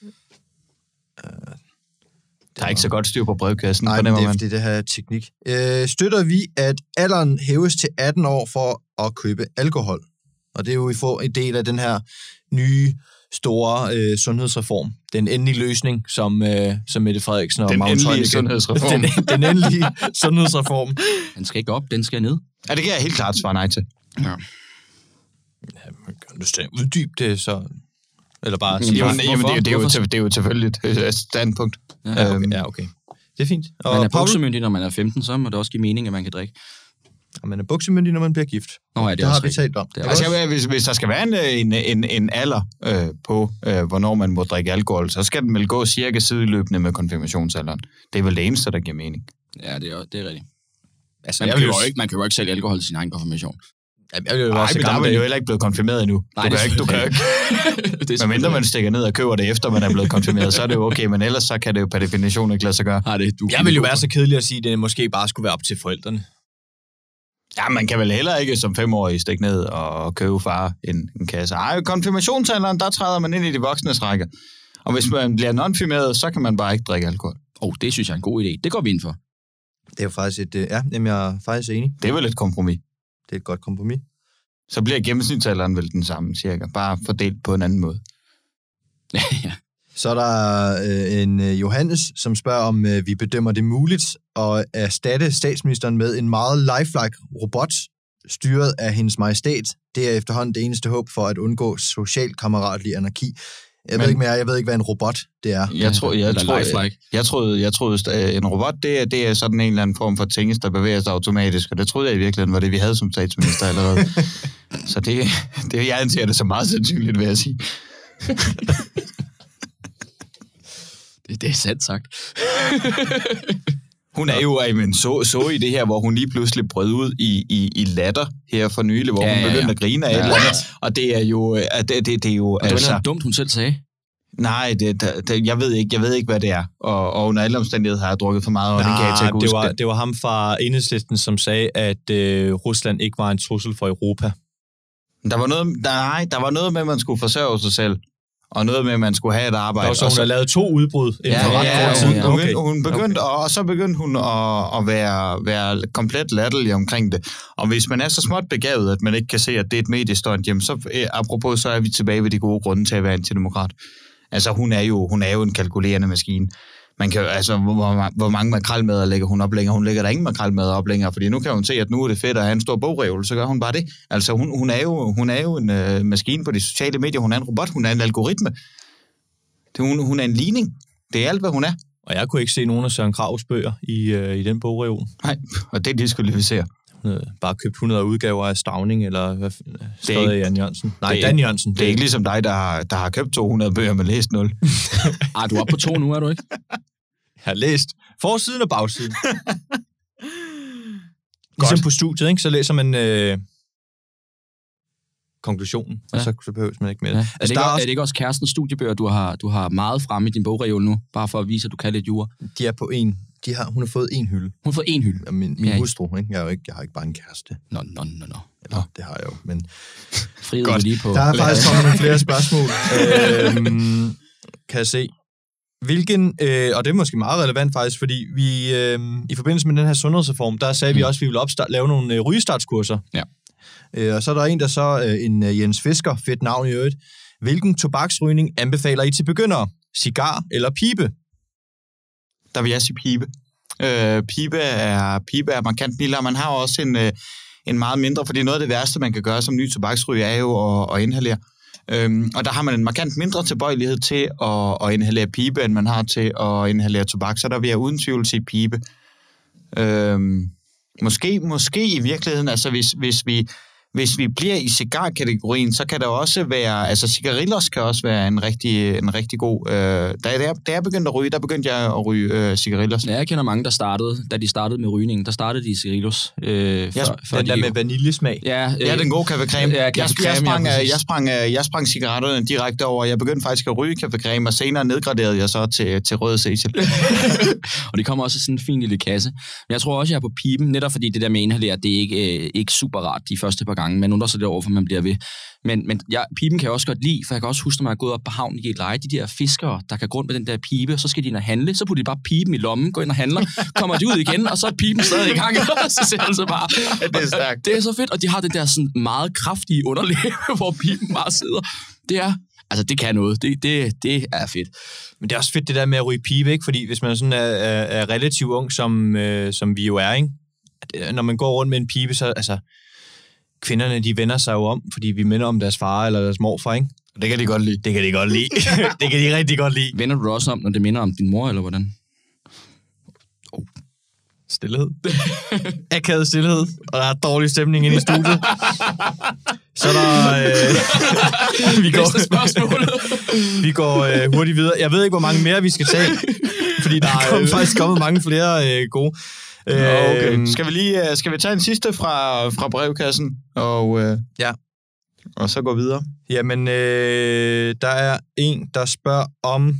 der er ikke så godt styr på brevkassen. Nej, men det er fordi, det her er teknik. Øh, støtter vi, at alderen hæves til atten år for at købe alkohol? Og det er jo, vi får en del af den her nye store øh, sundhedsreform. Den endelige løsning, som, øh, som Mette Frederiksen og den Magnus endelige sundhedsreform. Den, den endelige sundhedsreform. Den skal ikke op, den skal ned. Ja, det kan jeg helt klart svare nej til. Ja. Ja, man kan lyst til at uddybe det, så... Eller bare... Jamen, jamen, jamen det, det, er jo, det er jo selvfølgelig et standpunkt. Ja, okay. Ja, okay. Det det er fint. Og man er buksemyndig, når man er femten, så må det også give mening, at man kan drikke. Og man er buksemyndig, når man bliver gift. Nå, ja, det, det har vi talt om. Det altså, jeg, hvis, hvis der skal være en, en, en, en alder øh, på, øh, hvornår man må drikke alkohol, så skal den vel gå cirka sideløbende med konfirmationsalderen. Det er vel det eneste, der giver mening. Ja, det er, det er rigtigt. Altså, man, kan jo ikke, man kan jo ikke sælge alkohol til sin egen konfirmation. Jeg vil jo Nej, men der er man jo heller ikke blevet konfirmeret endnu. Nej, du kan ikke, du kan ikke. Men mindre man stikker ned og køber det efter, man er blevet konfirmeret, så er det jo okay, men ellers så kan det jo per definition ikke lade sig gøre. Ja, det, du, jeg vil jo være så kedelig at sige, at det måske bare skulle være op til forældrene. Ja, man kan vel heller ikke som femårig stikke ned og købe far en, en kasse. Ej, konfirmationsalderen, der træder man ind i de voksnes rækker. Og hvis man bliver non-firmeret, så kan man bare ikke drikke alkohol. Åh, oh, det synes jeg er en god idé. Det går vi ind for. Det er jo faktisk et... Ja, jamen, jeg er faktisk enig. Det er vel et kompromis. Det er et godt kompromis. Så bliver gennemsnitsalderen vel den samme, cirka. Bare fordelt på en anden måde. Ja. Så er der øh, en øh, Johannes, som spørger, om øh, vi bedømmer det muligt at erstatte statsministeren med en meget lifelike robot, styret af hendes majestæt. Det er efterhånden det eneste håb for at undgå socialkammeratlig anarki. Jeg ved, Men, ikke mere, jeg ved ikke, hvad en robot det er. Jeg tror, jeg, tror, jeg, jeg troede, jeg troede at en robot, det er, det er sådan en eller anden form for tingest, der bevæger sig automatisk, og det troede jeg i virkeligheden var det, vi havde som statsminister allerede. Så det, det jeg anser det så meget sandsynligt, vil jeg sige. det, det er sandt sagt. Hun er jo, men så, så i det her, hvor hun lige pludselig brød ud i, i, i latter her for nylig, hvor ja, hun begyndte ja, ja. at grine af ja, et eller andet. Og det er jo... Det, det, det er jo og det altså, var noget dumt, hun selv sagde. Nej, det, det, jeg, ved ikke, jeg ved ikke, hvad det er. Og, og under alle omstændigheder har jeg drukket for meget, og det kan jeg til at det var, det var ham fra Enhedslisten, som sagde, at øh, Rusland ikke var en trussel for Europa. Der var noget, der, nej, der var noget med, at man skulle forsørge sig selv. Og noget med, at man skulle have et arbejde. Og så hun har lavet to udbrud inden ja, for ret ja, kort tid. Hun, okay. hun begyndte, okay. Og så begyndte hun at, at være, være komplet latterlig omkring det. Og hvis man er så småt begavet, at man ikke kan se, at det er et mediestunt, jamen så eh, apropos, så er vi tilbage ved de gode grunde til at være antidemokrat. Altså hun er jo, hun er jo en kalkulerende maskine. Man kan altså, hvor, hvor mange makrelmadder lægger hun op længere? Hun lægger der ingen makrelmadder op længere, fordi nu kan hun se, at nu er det fedt at have en stor bogreol, så gør hun bare det. Altså hun, hun, er, jo, hun er jo en uh, maskine på de sociale medier, hun er en robot, hun er en algoritme. Det, hun, hun er en ligning. Det er alt, hvad hun er. Og jeg kunne ikke se nogen af Søren Krags bøger i, uh, i den bogreol. Nej, og det er diskvalificeret. Hun havde bare købt hundrede udgaver af Stauning, eller hvad stod af Jan Jørgensen? Nej, Dan Jørgensen. Det, det er ikke ligesom dig, der har, der har købt to hundrede bøger, men læst nul. Ej, du er oppe på to nu, er du ikke? Jeg har læst forsiden og bagsiden. Ligesom på studiet, ikke? Så læser man øh, konklusionen, ja. Og så, så behøves man ikke mere. Ja. Er, altså, det ikke, også... er det ikke også kærestens studiebøger, du har, du har meget fremme i din bogreol nu, bare for at vise, at du kan lidt jura? De er på en. De har, hun har fået en hylde. Hun har fået en hylde? Ja, min min ja, hustru, ikke? Jeg, er jo ikke, jeg har ikke bare en kæreste. Nå, nå, nå, nå. Eller, det har jeg jo, men... Frihed lige på... Der er faktisk kommet nogle flere spørgsmål. øhm, kan jeg se. Hvilken, øh, og det er måske meget relevant faktisk, fordi vi øh, i forbindelse med den her sundhedsreform, der sagde mm. vi også, at vi ville opstart, lave nogle øh, rygestartskurser. Ja. Øh, og så er der en, der så, øh, en øh, Jens Fisker, fedt navn i øvrigt. Hvilken tobaksrygning anbefaler I til begyndere? Cigar eller pibe? Der vil jeg sige pibe. Øh, pibe, er, pibe er markant mildere. Man har også en, øh, en meget mindre, fordi noget af det værste, man kan gøre som ny tobaksryger, er jo at, at inhalere. Øhm, og der har man en markant mindre tilbøjelighed til at, at inhalere pibe, end man har til at inhalere tobak. Så der vil jeg uden tvivl sige pibe. Øhm, måske, måske i virkeligheden, altså hvis, hvis vi... Hvis vi bliver i cigarkategorien, så kan der også være, altså cigarillos kan også være en rigtig, en rigtig god, øh, da, jeg, da jeg begyndte at ryge, der begyndte jeg at ryge øh, cigarillos. Ja, jeg kender mange, der startede, da de startede med rygningen, der startede de i cigarillos. Øh, ja, for, den der de, med vaniljesmag. Ja, øh, ja, den gode kaffecreme. Ja, jeg, jeg, sprang, jeg, jeg, sprang, jeg sprang cigaretterne direkte over, jeg begyndte faktisk at ryge kaffecreme, og senere nedgraderede jeg så til, til røde Cecil. Og det kommer også i sådan en fin lille kasse. Men jeg tror også, jeg er på piben, netop fordi det der med inhalere, det er ikke, øh, ikke super rart de første par gange, men undrer sig det over, for man bliver ved. Men, men ja, piben kan jeg også godt lide, for jeg kan også huske, når man er gået op på havnen i et leje, de der fiskere, der kan gå rundt med den der pibe, så skal de ind og handle, så putter de bare piben i lommen, går ind og handler, kommer de ud igen, og så er piben stadig i gang, og så ser det så bare. Det er stærkt. Det er så fedt, og de har det der sådan meget kraftige underlæg, hvor piben bare sidder. Det er, altså det kan noget, det, det, det er fedt. Men det er også fedt det der med at ryge pibe, ikke? Fordi hvis man sådan er, er, er relativt ung, som, øh, som vi jo er, ikke? Når man går rundt med en pibe, så altså kvinderne, de vender sig jo om, fordi vi minder om deres far eller deres morfar, ikke? Det kan de godt lide. Det kan de godt lide. Det kan de rigtig godt lide. Vender du også om, når det minder om din mor, eller hvordan? Stilhed. Akavet stilhed, og der er dårlig stemning inde i studiet. Så er der... Øh, vi går, vi går øh, hurtigt videre. Jeg ved ikke, hvor mange mere vi skal tage, fordi der er kommet, faktisk kommet mange flere øh, gode. Øh, okay. Skal vi lige skal vi tage en sidste fra, fra brevkassen, og, øh, ja. og så gå videre? Jamen, øh, der er en, der spørger om...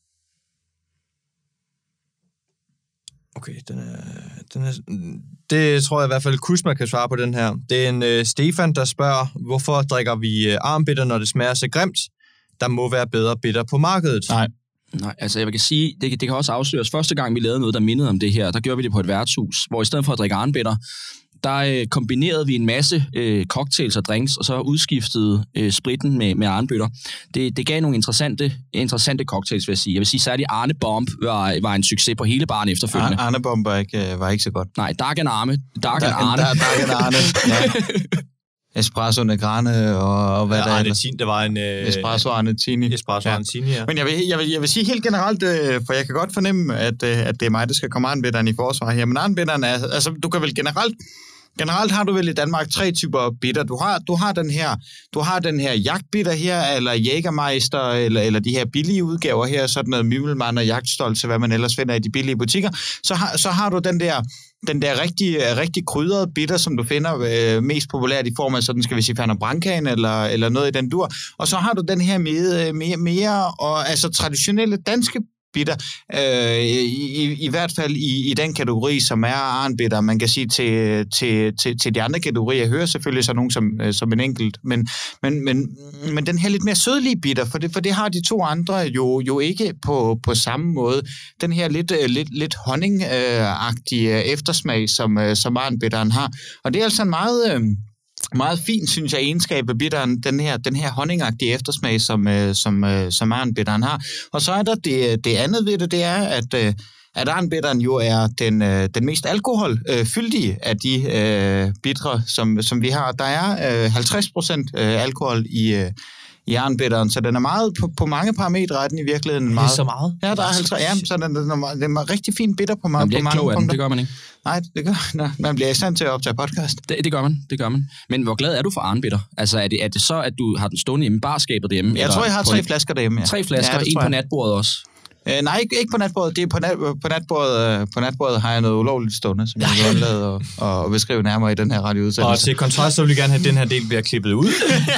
Okay, den er, den er, det tror jeg i hvert fald, Kusma kan svare på den her. Det er en uh, Stefan, der spørger, hvorfor drikker vi uh, armbitter, når det smager så grimt? Der må være bedre bitter på markedet. Nej. Nej, altså jeg kan sige, det, det kan også afsløres. Første gang, vi lavede noget, der mindede om det her, der gjorde vi det på et værtshus, hvor i stedet for at drikke armbitter, der øh, kombinerede vi en masse øh, cocktails og drinks, og så udskiftede øh, spritten med, med arnebøtter. Det, det gav nogle interessante, interessante cocktails, vil jeg sige. Jeg vil sige, særligt Arne Bomb var, var en succes på hele baren efterfølgende. Arne Bomb var ikke, var ikke så godt. Nej, Dark and Arne. Dark and Arne. Dark and Arne, ja. Espresso Negrane og, og hvad ja, der er. Det var en... Øh, Espresso Arnetini. Espresso Arnetini, ja. Men jeg vil, jeg, vil, jeg vil sige helt generelt, øh, for jeg kan godt fornemme, at, øh, at det er mig, der skal komme arnbitteren i forsvar her. Men arnbitteren er... Altså, du kan vel generelt... Generelt har du vel i Danmark tre typer bitter. Du har, du har den her, du har den her jagtbitter her, eller Jägermeister, eller, eller de her billige udgaver her, sådan noget Mümmelmann og Jagtstolze, hvad man ellers finder i de billige butikker. Så har, så har du den der, den der rigtig, rigtig krydrede bitter, som du finder øh, mest populært i form af, sådan skal vi sige, Pernod Brancaen, eller, eller noget i den dur. Og så har du den her mere, mere, mere og, altså traditionelle danske bitter, øh, i, i hvert fald i, i den kategori, som er arnbitter. Man kan sige til, til, til, til de andre kategorier. Jeg hører selvfølgelig så nogen som, som en enkelt, men, men, men, men den her lidt mere sødlige bitter, for det, for det har de to andre jo, jo ikke på, på samme måde. Den her lidt, lidt, lidt honning-agtige eftersmag, som, som arnbitteren har. Og det er altså en meget... Øh, meget fint, synes jeg, egenskab af bitteren, den her, den her honningagtige eftersmag, som, øh, som, øh, som arnbitteren har. Og så er der det, det andet ved det, det er, at, øh, at arnbitteren jo er den, øh, den mest alkoholfyldige øh, af de øh, bitre, som, som vi har. Der er øh, halvtreds procent øh, alkohol i, øh, i arnbitteren, så den er meget, på, på mange parametre er den i virkeligheden meget... Det er så meget? Ja, der er halvtreds, ja, så den, den, er, den er rigtig fin bitter på, man på mange punkter. punkter. Det gør man ikke. Nej, det gør nej, man bliver i stand til at optage podcast. Det, det gør man, det gør man. Men hvor glad er du for arnbitter? Altså, er det, er det så, at du har den stående hjemme i barskabet derhjemme? Jeg tror, jeg har tre flasker derhjemme, ja. Tre flasker, ja, en på natbordet også? Øh, nej, ikke, ikke på natbordet. Det er på, nat, på, natbordet, på natbordet har jeg noget ulovligt stående, som jeg vil undlade at, at beskrive nærmere i den her radioudsendelse. Og til kontrast, så vil jeg gerne have, at den her del bliver klippet ud.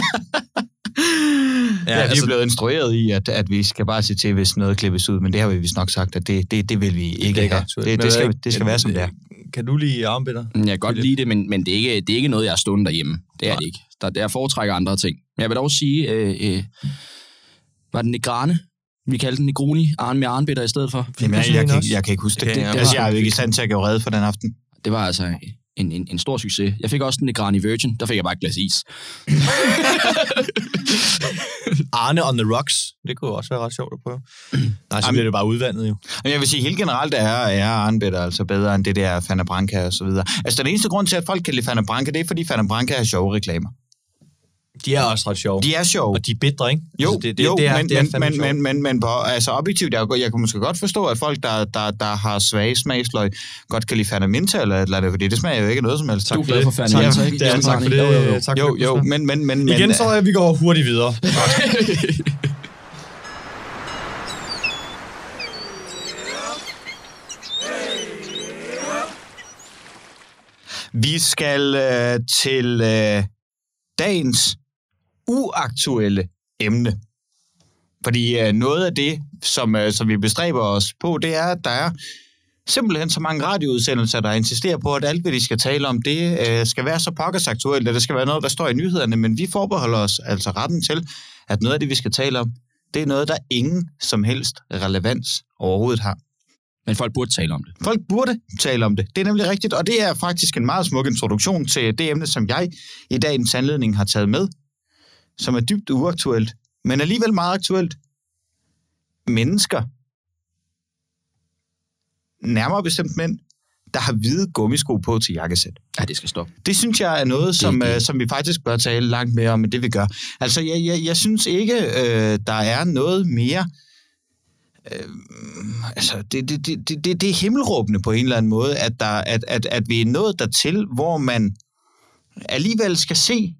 Ja, ja, vi altså, er blevet instrueret i, at, at vi skal bare se til, hvis noget klippes ud, men det har vi vist nok sagt, at det, det, det vil vi ikke det have. Det, det skal, det skal være, som det er. Kan du lide armbitter? Jeg kan godt lide det, men, men det, er ikke, det er ikke noget, jeg har stående derhjemme. Det er Nej. det ikke. Der, jeg foretrækker andre ting. Men jeg vil dog sige, øh, øh, var det Negrane? Vi kaldte den Negroni med arnbitter i stedet for. Jamen, jeg, jeg, kan, jeg kan ikke huske det. det, det, det altså, jeg er jo ikke i stand til at gøre rede for den aften. Det var altså en, en, en stor succes. Jeg fik også den Negrani Virgin. Der fik jeg bare et glas is. Arne on the rocks. Det kunne også være ret sjovt at prøve. Nej, så bliver det bare udvandet jo. Men jeg vil sige, helt generelt er, er arnbitter altså bedre end det der Pernod Branca og så videre. Altså, den eneste grund til, at folk kan lide Pernod Branca, det er, fordi Pernod Branca har sjove reklamer. De er også ret sjove. De er sjove. Og de er bitre, ikke? Jo, altså, det, det, jo det er, men, det er men, men, men, men, men på, altså objektivt, jeg, jeg kan måske godt forstå, at folk, der, der, der har svage smagsløg, godt kan lide Pernod Minta eller et eller andet, fordi det smager jo ikke noget som helst. Du er glad for Pernod Minta, ikke? Ja, tak for det. Jo, jo, tak jo, jo, men, men, men, igen, så er vi går hurtigt videre. Vi skal øh, til øh, dagens uaktuelle emne. Fordi øh, noget af det, som, øh, som vi bestræber os på, det er, at der er simpelthen så mange radioudsendelser, der insisterer på, at alt, hvad de skal tale om, det øh, skal være så pokkers aktuelt, at det skal være noget, der står i nyhederne, men vi forbeholder os altså retten til, at noget af det, vi skal tale om, det er noget, der ingen som helst relevans overhovedet har. Men folk burde tale om det. Folk burde tale om det. Det er nemlig rigtigt, og det er faktisk en meget smuk introduktion til det emne, som jeg i dagens anledning har taget med, som er dybt uaktuelt, men alligevel meget aktuelt. Mennesker, nærmere bestemt mænd, der har hvide gummisko på til jakkesæt. Ja, det skal stoppe. Det synes jeg er noget, som, det, det. Øh, som vi faktisk bør tale langt mere om, end det vi gør. Altså, jeg, jeg, jeg synes ikke, øh, der er noget mere øh, altså, det, det, det, det, det er himmelråbende på en eller anden måde, at, der, at, at, at vi er nået dertil, hvor man alligevel skal se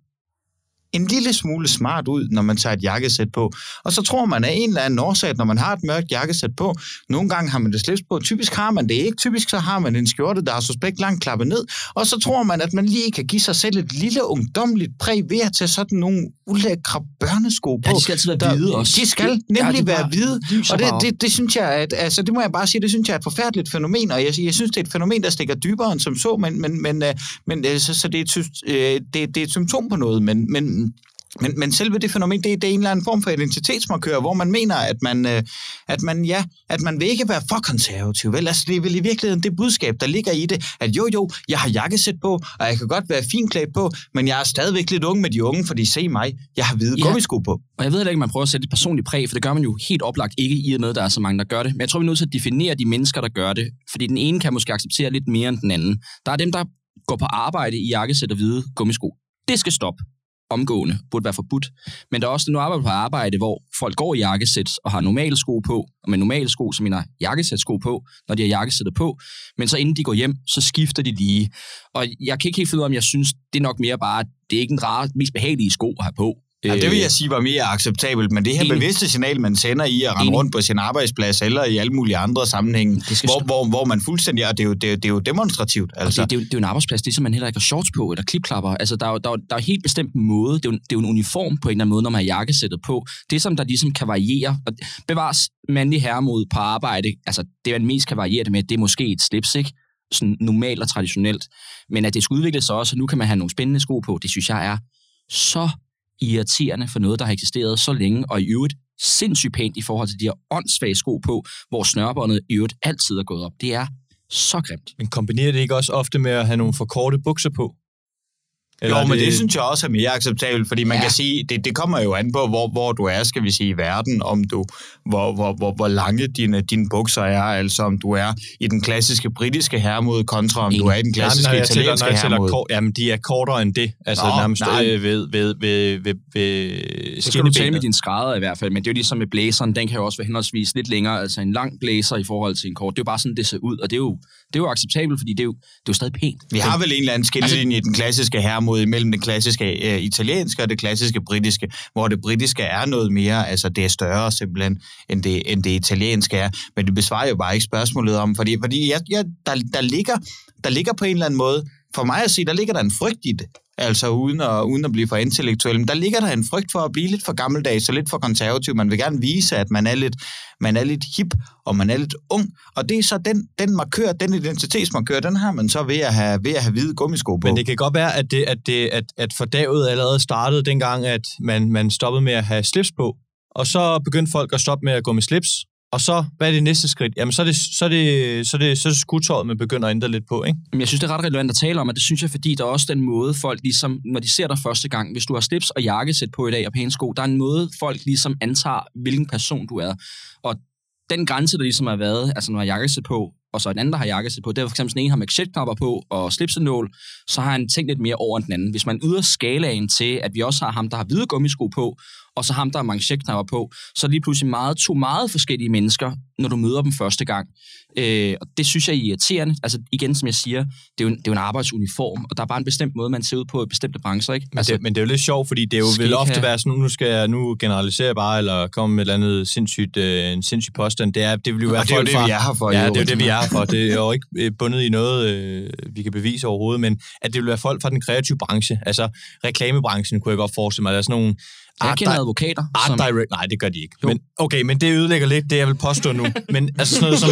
en lille smule smart ud, når man tager et jakkesæt på. Og så tror man af en eller anden årsag, at når man har et mørkt jakkesæt på, nogle gange har man det slips på, typisk har man det ikke, typisk så har man en skjorte, der er suspekt langt klappet ned, og så tror man, at man lige kan give sig selv et lille ungdomligt præg ved at tage sådan nogle ulækre børnesko på. Ja, de skal altid være hvide også. De skal nemlig ja, de være hvide, og det, det, det, det synes jeg, at, altså det må jeg bare sige, det synes jeg er et forfærdeligt fænomen, og jeg, jeg synes, det er et fænomen, der stikker dybere end som så, men, men, men, men så, så det, er et, det, det er et symptom på noget, men, men Men, men selve det fænomen, det, det er en eller anden form for identitetsmarkør, hvor man mener, at man, øh, at man, ja, at man vil ikke være for konservativ. Vel? Altså, det er vel i virkeligheden det budskab, der ligger i det, at jo, jo, jeg har jakkesæt på, og jeg kan godt være finklædt på, men jeg er stadigvæk lidt ung med de unge, fordi se mig, jeg har hvide ja. gummisko på. Og jeg ved heller ikke, man prøver at sætte et personligt præg, for det gør man jo helt oplagt ikke i og med, at der er så mange, der gør det. Men jeg tror, vi er nødt til at definere de mennesker, der gør det, fordi den ene kan måske acceptere lidt mere end den anden. Der er dem, der går på arbejde i jakkesæt og hvide gummisko. Det skal stoppe. Omgående burde være forbudt. Men der er også nu arbejde på arbejde, hvor folk går i jakkesæt og har normale sko på, og med normale sko, så mener jakkesætsko på, når de har jakkesættet på. Men så inden de går hjem, så skifter de lige. Og jeg kan ikke helt finde ud af, om jeg synes, det er nok mere bare, det er ikke en rar, mest behagelige sko at have på. Ja, det vil jeg sige var mere acceptabelt, men det her Enig. bevidste signal, man sender i at rende rundt på sin arbejdsplads eller i alle mulige andre sammenhænge, hvor, hvor, hvor man fuldstændig, og det er jo, det er, det er jo demonstrativt. Altså. Det, det, er jo, det er jo en arbejdsplads, det er, som man heller ikke har shorts på eller klipklapper. Altså, der er jo der er, der er helt bestemt måde, det er, jo, det er jo en uniform på en eller anden måde, når man har jakkesættet på. Det, som der ligesom kan variere, og bevares mandlig herremod på arbejde, altså det, man mest kan variere det med, det er måske et slips, ikke? Sådan normalt og traditionelt. Men at det skal udvikle sig også, og nu kan man have nogle spændende sko på, det synes jeg er så irriterende for noget, der har eksisteret så længe, og i øvrigt sindssygt pænt i forhold til de her åndssvage sko på, hvor snørbåndet i øvrigt altid er gået op. Det er så grimt. Men kombinerer det ikke også ofte med at have nogle for korte bukser på? Eller jo, men det... det synes jeg også er mere acceptabelt, fordi man ja. kan sige, det, det kommer jo an på, hvor, hvor du er, skal vi sige, i verden, om du, hvor, hvor, hvor, hvor lange dine, dine bukser er, altså om du er i den klassiske britiske herremod, kontra om en. du er i den klassiske ja, italienske herremod. Kort, jamen, de er kortere end det, altså Nå, nærmest øh, ved, ved, ved, ved, ved så skal du tale med din skrædder i hvert fald, men det er jo ligesom med blæseren, den kan jo også være henholdsvis lidt længere, altså en lang blæser i forhold til en kort. Det er jo bare sådan, det ser ud, og det er jo, det er jo acceptabelt, fordi det er jo, det er jo stadig pænt. Vi har vel en eller anden skillelinje altså, i den klassiske herremod imellem det klassiske øh, italienske og det klassiske britiske, hvor det britiske er noget mere, altså det er større simpelthen, end det, end det italienske er. Men det besvarer jo bare ikke spørgsmålet om, fordi, fordi jeg, jeg, der, der, ligger, der ligger på en eller anden måde, for mig at sige, der ligger der en frygt i det, altså uden at, uden at blive for intellektuel, men der ligger der en frygt for at blive lidt for gammeldags og lidt for konservativ. Man vil gerne vise, at man er lidt, man er lidt hip, og man er lidt ung, og det er så den, den markør, den identitetsmarkør, den har man så ved at have, ved at have hvide gummisko på. Men det kan godt være, at, det, at, det, at, at fordavet allerede startede dengang, at man, man stoppede med at have slips på, og så begyndte folk at stoppe med at gå med slips. Og så, hvad er det næste skridt? Jamen, så er det, så er det, så er det, så er det skudtøjet, man begynder at ændre lidt på, ikke? Men jeg synes, det er ret relevant at tale om, og det synes jeg, fordi der er også den måde, folk ligesom, når de ser dig første gang, hvis du har slips og jakkesæt på i dag og pæne sko, der er en måde, folk ligesom antager, hvilken person du er. Og den grænse, der ligesom har været, altså når jeg har jakkesæt på, og så en anden, der har jakkesæt på, det er for eksempel sådan en, har manchetknapper på og slipsenål, så har han tænkt lidt mere over den anden. Hvis man yder skalaen til, at vi også har ham, der har hvide gummisko på, og så ham, der har manchetknapper på, så er det lige pludselig meget, to meget forskellige mennesker, når du møder dem første gang. Øh, og det synes jeg er irriterende. Altså igen, som jeg siger, det er jo en, det er jo en arbejdsuniform, og der er bare en bestemt måde, man ser ud på i bestemte brancher, ikke? Men, altså, det, men det er jo lidt sjovt, fordi det er jo vil ofte have... være sådan, nu skal jeg nu generalisere bare, eller komme med et eller andet sindssygt, øh, en sindssyg påstand. Det, er, det vil jo være og det er jo det, fra... vi er her for. Ja, det er jo det, vi er her for. Det er jo ikke bundet i noget, øh, vi kan bevise overhovedet, men at det vil være folk fra den kreative branche, altså reklamebranchen, kunne jeg godt forestille mig. Der er sådan nogle jeg kender di- advokater. Art som... direct, nej, det gør de ikke. Men, okay, men det ødelægger lidt det, jeg vil påstå nu. Men altså sådan noget som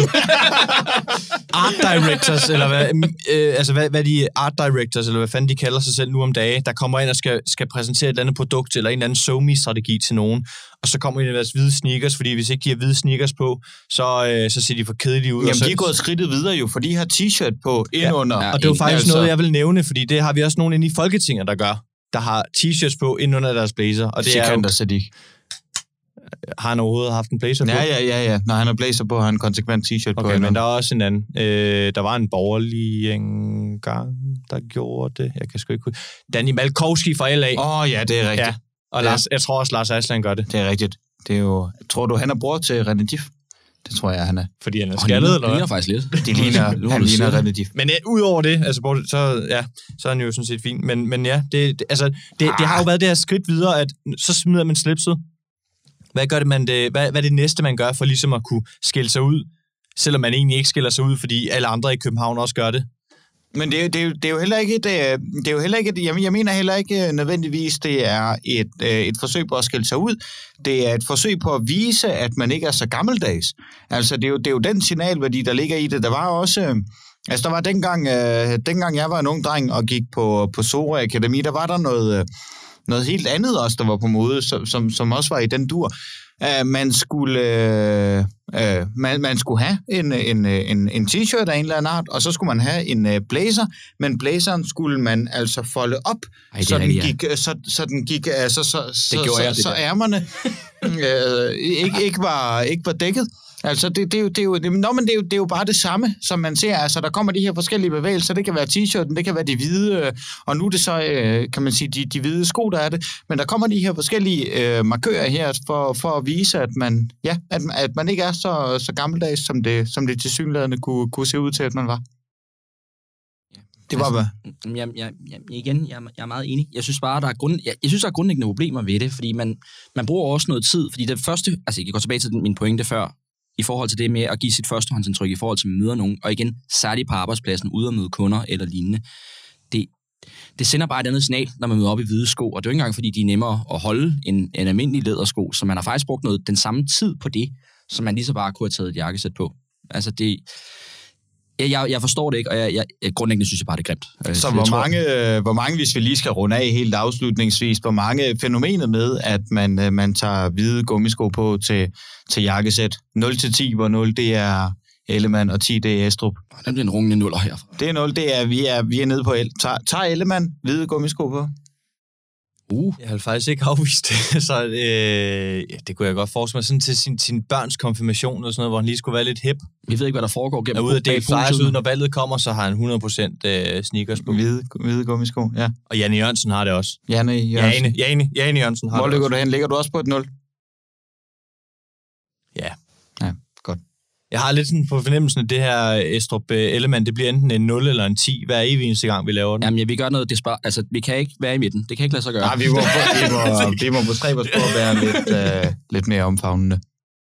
art directors, eller hvad, øh, altså hvad, hvad de art directors, eller hvad fanden de kalder sig selv nu om dage, der kommer ind og skal, skal præsentere et eller andet produkt, eller en eller anden SoMe-strategi til nogen, og så kommer de i deres hvide sneakers, fordi hvis ikke de har hvide sneakers på, så, øh, så ser de for kedelige ud. Jamen, så... de er gået skridtet videre jo, for de har t-shirt på indunder. Ja, og det var faktisk altså... noget, jeg vil nævne, fordi det har vi også nogen inde i Folketinget, der gør, der har t-shirts på indunder deres blazer. Og det Sikander er Sadiq. Har han overhovedet haft en blazer på? Ja, ja, ja, ja. Når han har blazer på, har han en konsekvent t-shirt okay, på. Okay, men der er også en anden. Øh, der var en borgerlig engang, der gjorde det. Jeg kan sgu ikke huske. Danny Malkowski fra L A. Åh oh, ja, det er rigtigt. Ja. Og ja. Lars, jeg tror også, Lars Aslan gør det. Det er rigtigt. Det er jo... Tror du, han er bror til René Diff? Det tror jeg, han er. Fordi han er Og skaldet, han eller ligner hvad? faktisk lidt. Det ligner, Nu har han du ligner set. René Dif. Men uh, udover det, altså, bortset- så, ja, så er han jo sådan set fint. Men, men ja, det, det, altså, det, det har jo været det her skridt videre, at så smider man slipset. Hvad, gør det, man det, hvad, hvad er det næste, man gør for ligesom at kunne skille sig ud, selvom man egentlig ikke skiller sig ud, fordi alle andre i København også gør det? Men det, er jo- det, er jo- det er jo heller ikke et, øh, det er jo heller ikke et, jeg, jeg mener heller ikke nødvendigvis, det er et, øh, et forsøg på at skille sig ud. Det er et forsøg på at vise, at man ikke er så gammeldags. Altså, det er jo, det er jo den signalværdi, der ligger i det. Der var også, øh, altså der var dengang, øh, dengang jeg var en ung dreng og gik på, på Sorø Akademi, der var der noget, øh, noget helt andet også, der var på mode, som, som, som også var i den dur. Uh, man skulle øh, øh, man, man skulle have en, en, en, en t-shirt af en eller anden art, og så skulle man have en uh, blazer, men blazeren skulle man altså folde op, Ej, det er så, den rigtigt, ja. gik, øh, så, så den gik, altså, så, så, gjorde så, jeg, det så der. ærmerne øh, ikke, ikke, var, ikke var dækket. Altså, det, det, er jo, det, er jo, det, nå, men det, er jo, det er jo bare det samme, som man ser. Altså, der kommer de her forskellige bevægelser. Det kan være t-shirten, det kan være de hvide, øh, og nu er det så, øh, kan man sige, de, de hvide sko, der er det. Men der kommer de her forskellige øh, markører her for, for at vise, at man, ja, at, at man ikke er så, så gammeldags, som det, som det tilsyneladende kunne, kunne se ud til, at man var. Det var hvad? Altså, jeg, jeg, jeg, igen, jeg, jeg er meget enig. Jeg synes bare, der er, grund, jeg, jeg synes, der er grundlæggende problemer ved det, fordi man, man bruger også noget tid, fordi det første, altså jeg kan gå tilbage til min pointe før, i forhold til det med at give sit førstehåndsindtryk, i forhold til at møde nogen, og igen, særligt på arbejdspladsen, ude at møde kunder eller lignende. Det, det sender bare et andet signal, når man møder op i hvide sko, og det er jo ikke engang, fordi de er nemmere at holde en, en almindelig lædersko, så man har faktisk brugt noget, den samme tid på det, som man lige så bare kunne have taget et jakkesæt på. Altså det... Jeg, jeg, jeg forstår det ikke, og jeg, jeg, grundlæggende synes jeg bare, det er grimt. Så jeg hvor tror, mange, øh, hvor mange, hvis vi lige skal runde af helt afslutningsvis, hvor mange fænomenet med, at man, øh, man tager hvide gummisko på til, til jakkesæt? nul til ti, hvor nul det er Ellemann, og ti det er Estrup. Det er en rungende nuller herfra. Det er nul, det er, vi er, vi er nede på el. Tager, tager Ellemann hvide gummisko på? Uh. Jeg har faktisk ikke afvist det, så øh, ja, det kunne jeg godt forestille mig. Sådan til sin, sin børns konfirmation og sådan noget, hvor han lige skulle være lidt hip. Vi ved ikke, hvad der foregår gennem... Og ude af det bag flyers bruserne. ud, når valget kommer, så har han hundrede procent øh, sneakers på. Hvide, hvide gummisko, ja. Og Janne Jørgensen har det også. Janne Jørgensen. Jane, Jane, Jane Jørgensen har Hvor det ligger også. du hen? Ligger du også på et nul? Ja. Ja, godt. Jeg har lidt sådan på fornemmelsen, at det her Estrup øh, Ellemann, det bliver enten en nul eller en ti hver evig eneste gang, vi laver den. Jamen, ja, vi gør noget desperat. Altså, vi kan ikke være i midten. Det kan ikke lade sig gøre. Nej, vi må, vi må, vi må bestræbe os på at være lidt, øh, lidt mere omfavnende.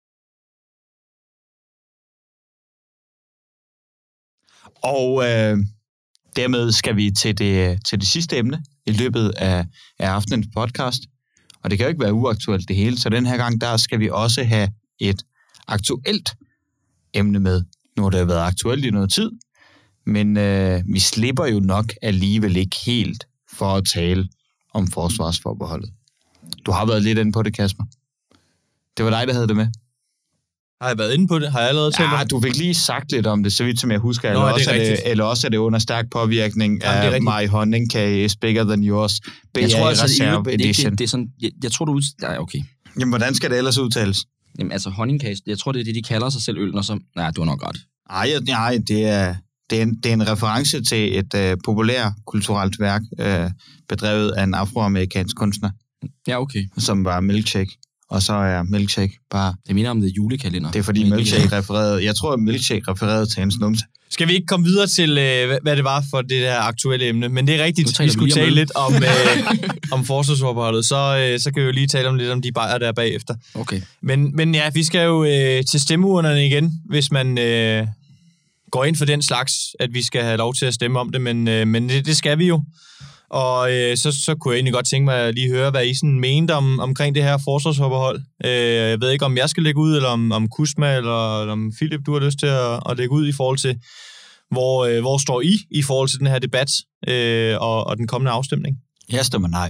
Og øh, dermed skal vi til det, til det sidste emne i løbet af, af aftenens podcast. Og det kan jo ikke være uaktuelt det hele, så den her gang, der skal vi også have et aktuelt emne med. Nu har det været aktuelt i noget tid, men øh, vi slipper jo nok alligevel ikke helt for at tale om forsvarsforbeholdet. Du har været lidt inde på det, Kasper. Det var dig, der havde det med. Har jeg været inde på det? Har jeg allerede talt om Ja, det? du fik lige sagt lidt om det, så vidt som jeg husker. Eller, Nå, er det også, er det, rigtigt? eller også er det under stærk påvirkning Jamen, det er af rigtigt. My Honning is Bigger Than Yours. B A Jeg tror altså, Reserve det, det, Edition. det, det er sådan... Jeg, jeg tror, du... Ud... Ja, okay. Jamen, hvordan skal det ellers udtales? Jamen, altså, honningcase, jeg tror, det er det, de kalder sig selv øl, når så... Nej, du har nok ret. Nej, nej det, er, det, er en, det er en reference til et uh, populært kulturelt værk, uh, bedrevet af en afroamerikansk kunstner, Ja, okay. som var Milkshake. Og så er Milkshake bare... Det minder om det julekalender. Det er fordi Milkshake refererede... Jeg tror, at Milkshake refererede til hans numse. Skal vi ikke komme videre til, øh, hvad- hvad det var for det her aktuelle emne? Men det er Nu rigtigt, taler vi vi skulle lige om tale øl. lidt om, øh, om forsvarsforbeholdet. Så, øh, så kan vi jo lige tale om lidt om de bajer, der er bagefter. Okay. Men, men ja, vi skal jo øh, til stemmeurnerne igen, hvis man øh, går ind for den slags, at vi skal have lov til at stemme om det. Men, øh, men det, det skal vi jo. Og øh, så, så kunne jeg egentlig godt tænke mig at lige høre, hvad I sådan mente om, omkring det her forsvarsforbehold. Øh, jeg ved ikke, om jeg skal lægge ud, eller om, om Kusma, eller, eller om Philip, du har lyst til at, at lægge ud i forhold til, hvor, øh, hvor står I i forhold til den her debat øh, og, og den kommende afstemning? Jeg stemmer nej.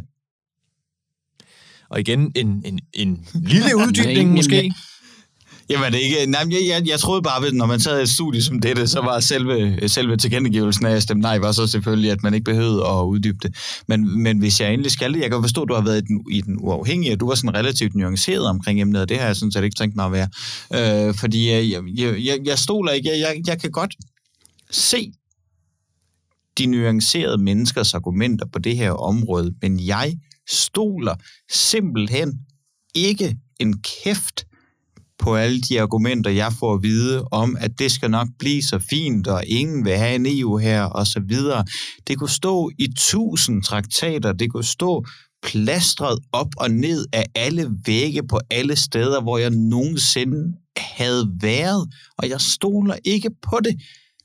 Og igen, en, en, en lille uddybning Jamen, måske. jeg- Jamen, det er ikke... Nej, jeg, jeg, jeg troede bare, at når man sad i et studie som dette, så var selve, selve tilkendegivelsen af at stemme nej, var så selvfølgelig, at man ikke behøvede at uddybe det. Men, men hvis jeg endelig skal det, jeg kan forstå, at du har været i den, i den uafhængige, og du var sådan relativt nuanceret omkring emnet, og det har jeg sådan set ikke tænkt mig at være. Øh, fordi jeg, jeg, jeg, jeg stoler ikke. Jeg, jeg, jeg kan godt se de nuancerede menneskers argumenter på det her område, men jeg stoler simpelthen ikke en kæft på alle de argumenter, jeg får at vide om, at det skal nok blive så fint, og ingen vil have en E U her, og så videre. Det kunne stå i tusind traktater, det kunne stå plastret op og ned af alle vægge på alle steder, hvor jeg nogensinde havde været, og jeg stoler ikke på det,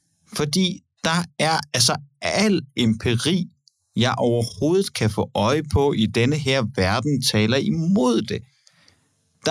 fordi der er altså al empiri, jeg overhovedet kan få øje på i denne her verden, taler imod det. Der,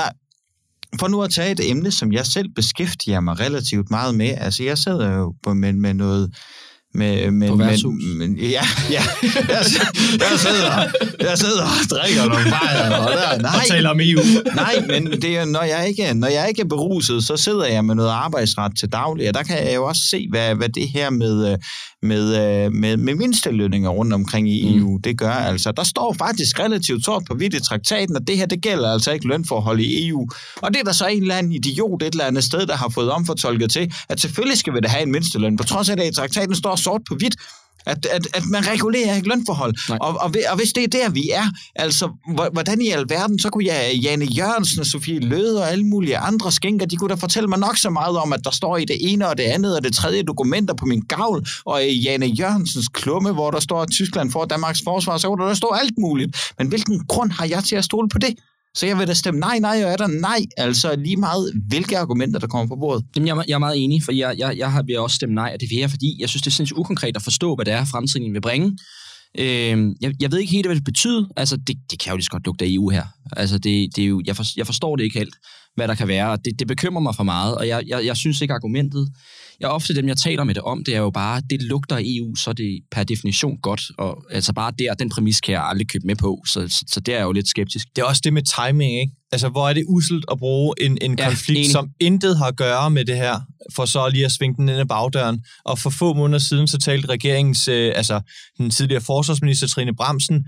for nu at tage et emne, som jeg selv beskæftiger mig relativt meget med, altså jeg sidder jo på, med, med noget med, med, på værtshus. Med, med, ja, ja. Jeg, jeg, sidder, jeg sidder og drikker nogle bajer, og der, nej, og taler om E U. Nej, men det er, når, jeg ikke, når jeg ikke er beruset, så sidder jeg med noget arbejdsret til daglig, og der kan jeg jo også se, hvad, hvad det her med, med, med, med mindstelønninger rundt omkring i E U, mm. det gør. Altså, der står faktisk relativt sort på hvidt i traktaten, og det her, det gælder altså ikke lønforhold i E U. Og det er der så en eller anden idiot et eller andet sted, der har fået omfortolket til, at selvfølgelig skal vi da have en mindsteløn, på trods af, at det i traktaten står sort på hvidt, at, at, at man regulerer ikke lønforhold. Og, og, og hvis det er der, vi er, altså, hvordan i alverden, så kunne jeg, Janne Jørgensen, Sofie Løde og alle mulige andre skænker, de kunne da fortælle mig nok så meget om, at der står i det ene og det andet og det tredje dokumenter på min gavl, og i Janne Jørgensens klumme, hvor der står, at Tyskland får Danmarks forsvar, så der står alt muligt. Men hvilken grund har jeg til at stole på det? Så jeg vil da stemme nej, nej, og er der nej, altså lige meget, hvilke argumenter, der kommer på bordet. Jamen, jeg, jeg er meget enig, for jeg, jeg, jeg har vil også stemme nej, og det vil jeg, fordi jeg synes, det er sindssygt ukonkret at forstå, hvad det er, fremtiden vil bringe. Øh, jeg, jeg ved ikke helt, hvad det betyder. Altså, det, det kan jo lige så godt lugte af E U her. Altså, det, det er jo, jeg, for, jeg forstår det ikke helt, hvad der kan være, og det, det bekymrer mig for meget, og jeg, jeg, jeg synes ikke, argumentet... Jeg ofte dem, jeg taler med det om, det er jo bare, det lugter af E U, så er det per definition godt, og altså bare der, den præmis kan jeg aldrig købe med på, så, så, så det er jeg jo lidt skeptisk. Det er også det med timing, ikke? Altså, hvor er det uselt at bruge en, en ja, konflikt, enig. Som intet har at gøre med det her, for så lige at svinge den ind ad bagdøren. Og for få måneder siden, så talte regeringens, øh, altså den tidligere forsvarsminister Trine Bramsen,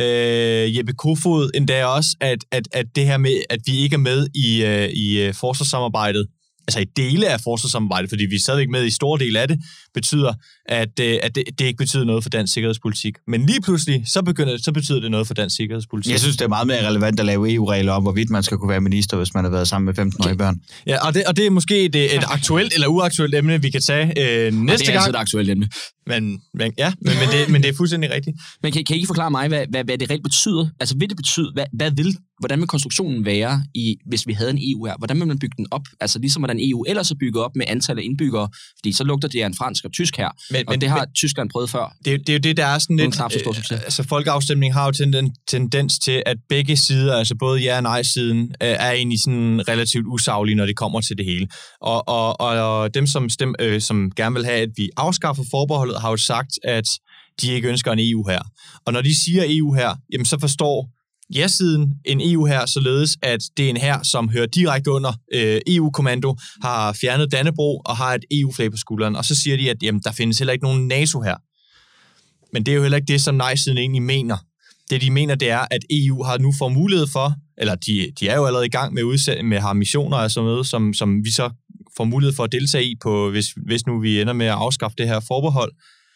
øh, Jeppe Kofod, endda også, at, at, at det her med, at vi ikke er med i, øh, i øh, forsvarssamarbejdet, altså i dele af forsvarssamarbejdet, fordi vi er stadigvæk med i store dele af det, betyder, at, at det, det ikke betyder noget for dansk sikkerhedspolitik. Men lige pludselig, så, begynder, så betyder det noget for dansk sikkerhedspolitik. Jeg synes, det er meget mere relevant at lave E U-regler om, hvorvidt man skal kunne være minister, hvis man har været sammen med femten-årige børn. Ja, og det, og det er måske et, et aktuelt eller uaktuelt emne, vi kan tage øh, næste gang. Det er altså et aktuelt emne. Men, men, ja, men, men, det, men det er fuldstændig rigtigt. Men kan, kan I ikke forklare mig, hvad, hvad, hvad det reelt betyder? Altså, vil det betyde, hvad, hvad vil, hvordan vil konstruktionen være, i, hvis vi havde en E U her? Hvordan vil man bygge den op? Altså, ligesom hvordan E U ellers er bygget op med antal af indbyggere, fordi så lugter det af en fransk og tysk her. Men, og men, det har men, Tyskland prøvet før. Det, det er jo det, der er sådan lidt... Øh, altså, folkeafstemning har jo tendens, tendens til, at begge sider, altså både ja- og nej-siden, øh, er egentlig sådan relativt usaglige, når det kommer til det hele. Og, og, og dem, som, stem, øh, som gerne vil have, at vi afskaffer forbeholdet, har jo sagt, at de ikke ønsker en E U her. Og når de siger E U her, jamen så forstår ja-siden en E U her således, at det er en hær, som hører direkte under øh, E U-kommando, har fjernet Dannebrog og har et E U-flag på skulderen. Og så siger de, at jamen, der findes heller ikke nogen NATO her. Men det er jo heller ikke det, som nej-siden egentlig mener. Det, de mener, det er, at E U har nu får mulighed for, eller de, de er jo allerede i gang med, udsæt, med har missioner og sådan noget, som, som vi så får mulighed for at deltage i, på, hvis, hvis nu vi ender med at afskaffe det her forbehold,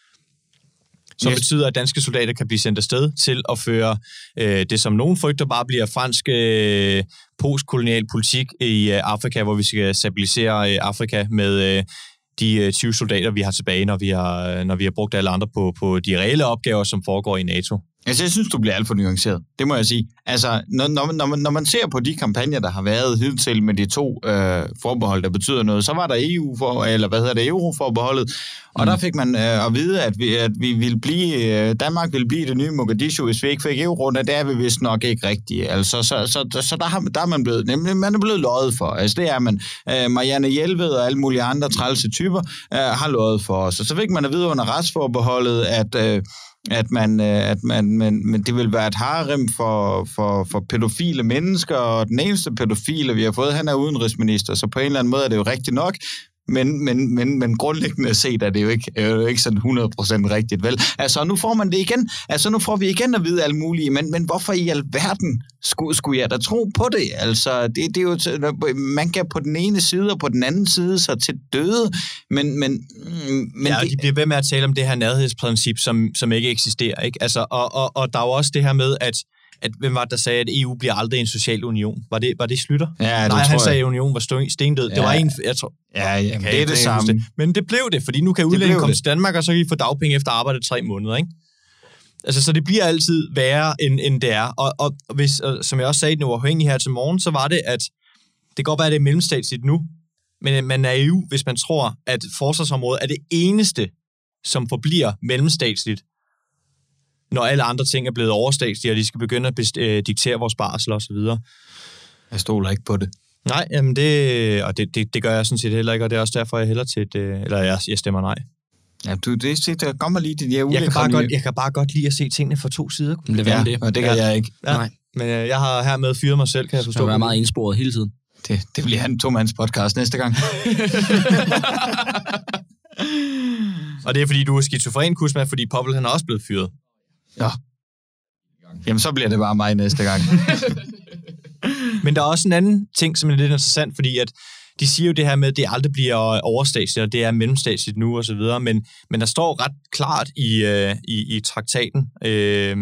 som yes. betyder, at danske soldater kan blive sendt afsted til at føre øh, det, som nogen frygter bare bliver fransk øh, postkolonial politik i øh, Afrika, hvor vi skal stabilisere øh, Afrika med øh, de øh, tyve soldater, vi har tilbage, når vi har, når vi har brugt alle andre på, på de reelle opgaver, som foregår i NATO. Altså, jeg synes, du bliver alt for nuanceret. Det må jeg sige. Altså, når, når, når, man, når man ser på de kampagner, der har været hidtil med de to øh, forbehold, der betyder noget, så var der E U for, eller hvad hedder det, Euro-forbeholdet, og mm. der fik man øh, at vide, at vi, at vi ville blive, øh, Danmark ville blive det nye Mogadishu, hvis vi ikke fik euroen, og det er vi vist nok ikke rigtigt. Altså, så, så, så, så der, har, der er man blevet, nemlig, man er blevet løjet for. Altså, det er man. Øh, Marianne Jelved og alle mulige andre trælse typer øh, har løjet for os. Og så fik man at vide under retsforbeholdet, at øh, at man, at man, men, men det vil være et harem for, for, for pædofile mennesker, og den eneste pædofile, vi har fået, han er udenrigsminister, så på en eller anden måde er det jo rigtigt nok, men, men, men, men grundlæggende set er det jo ikke, er jo ikke sådan hundrede procent rigtigt, vel? Altså, nu får man det igen, altså nu får vi igen at vide alt muligt, men, men hvorfor i alverden skulle, skulle jeg da tro på det? Altså, det, det er jo, man kan på den ene side og på den anden side så til døde, men... men, men ja, det, de bliver ved med at tale om det her nærhedsprincip, som, som ikke eksisterer, ikke? Altså, og, og, og der er jo også det her med, at at hvem var det, der sagde, at E U bliver aldrig en social union? Var det, var det Slytter? Ja, Nej, det han tror sagde, jeg. at unionen var stendød. Ja. Det var en, jeg tror... Ja, jamen, Okay, det er det samme. Det. Men det blev det, fordi nu kan udlændinge komme det. til Danmark, og så kan I få dagpenge efter arbejde tre måneder, ikke? Altså, så det bliver altid værre, end, end det er. Og, og hvis, og, som jeg også sagde, den uafhængige her til morgen, så var det, at det kan godt være, at det er mellemstatsligt nu, men man er E U, hvis man tror, at forsvarsområdet er det eneste, som forbliver mellemstatsligt, når alle andre ting er blevet overstatslige, og de skal begynde at best, øh, diktere vores barsel og så videre. Jeg stoler ikke på det. Nej, jamen det, og det, det, det gør jeg sådan set heller ikke, og det er også derfor, jeg hælder til et, eller jeg, jeg stemmer nej. Ja, du, det, det kommer lige til de her Jeg kan, bare ulækre godt, jeg kan bare godt lide at se tingene fra to sider. Men det er Ja, det. og det kan Ja. jeg ikke. Ja. Nej. Men øh, jeg har hermed fyret mig selv, kan jeg Så forstå. være meget indsporet hele tiden. Det, det bliver en to-mands podcast næste gang. Og det er, fordi du er skizofren, Kusma, fordi Poppel, han er også blevet fyret. Ja. Jamen, så bliver det bare mig næste gang. Men der er også en anden ting, som er lidt interessant, fordi at de siger jo det her med, at det aldrig bliver overstatsligt, og det er mellemstatsligt nu, og så videre, men, men der står ret klart i, øh, i, i traktaten, øh,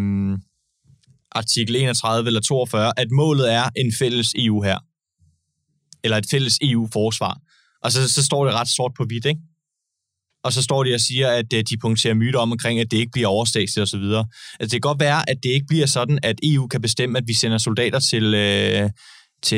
artikel enogtredive eller toogfyrre, at målet er en fælles E U her. Eller et fælles E U-forsvar. Og så, så står det ret sort på hvidt, ikke? Og så står de og siger, at de punkterer myter om omkring, at det ikke bliver overstatsligt og så videre. Altså, det kan godt være, at det ikke bliver sådan, at E U kan bestemme, at vi sender soldater til, øh, til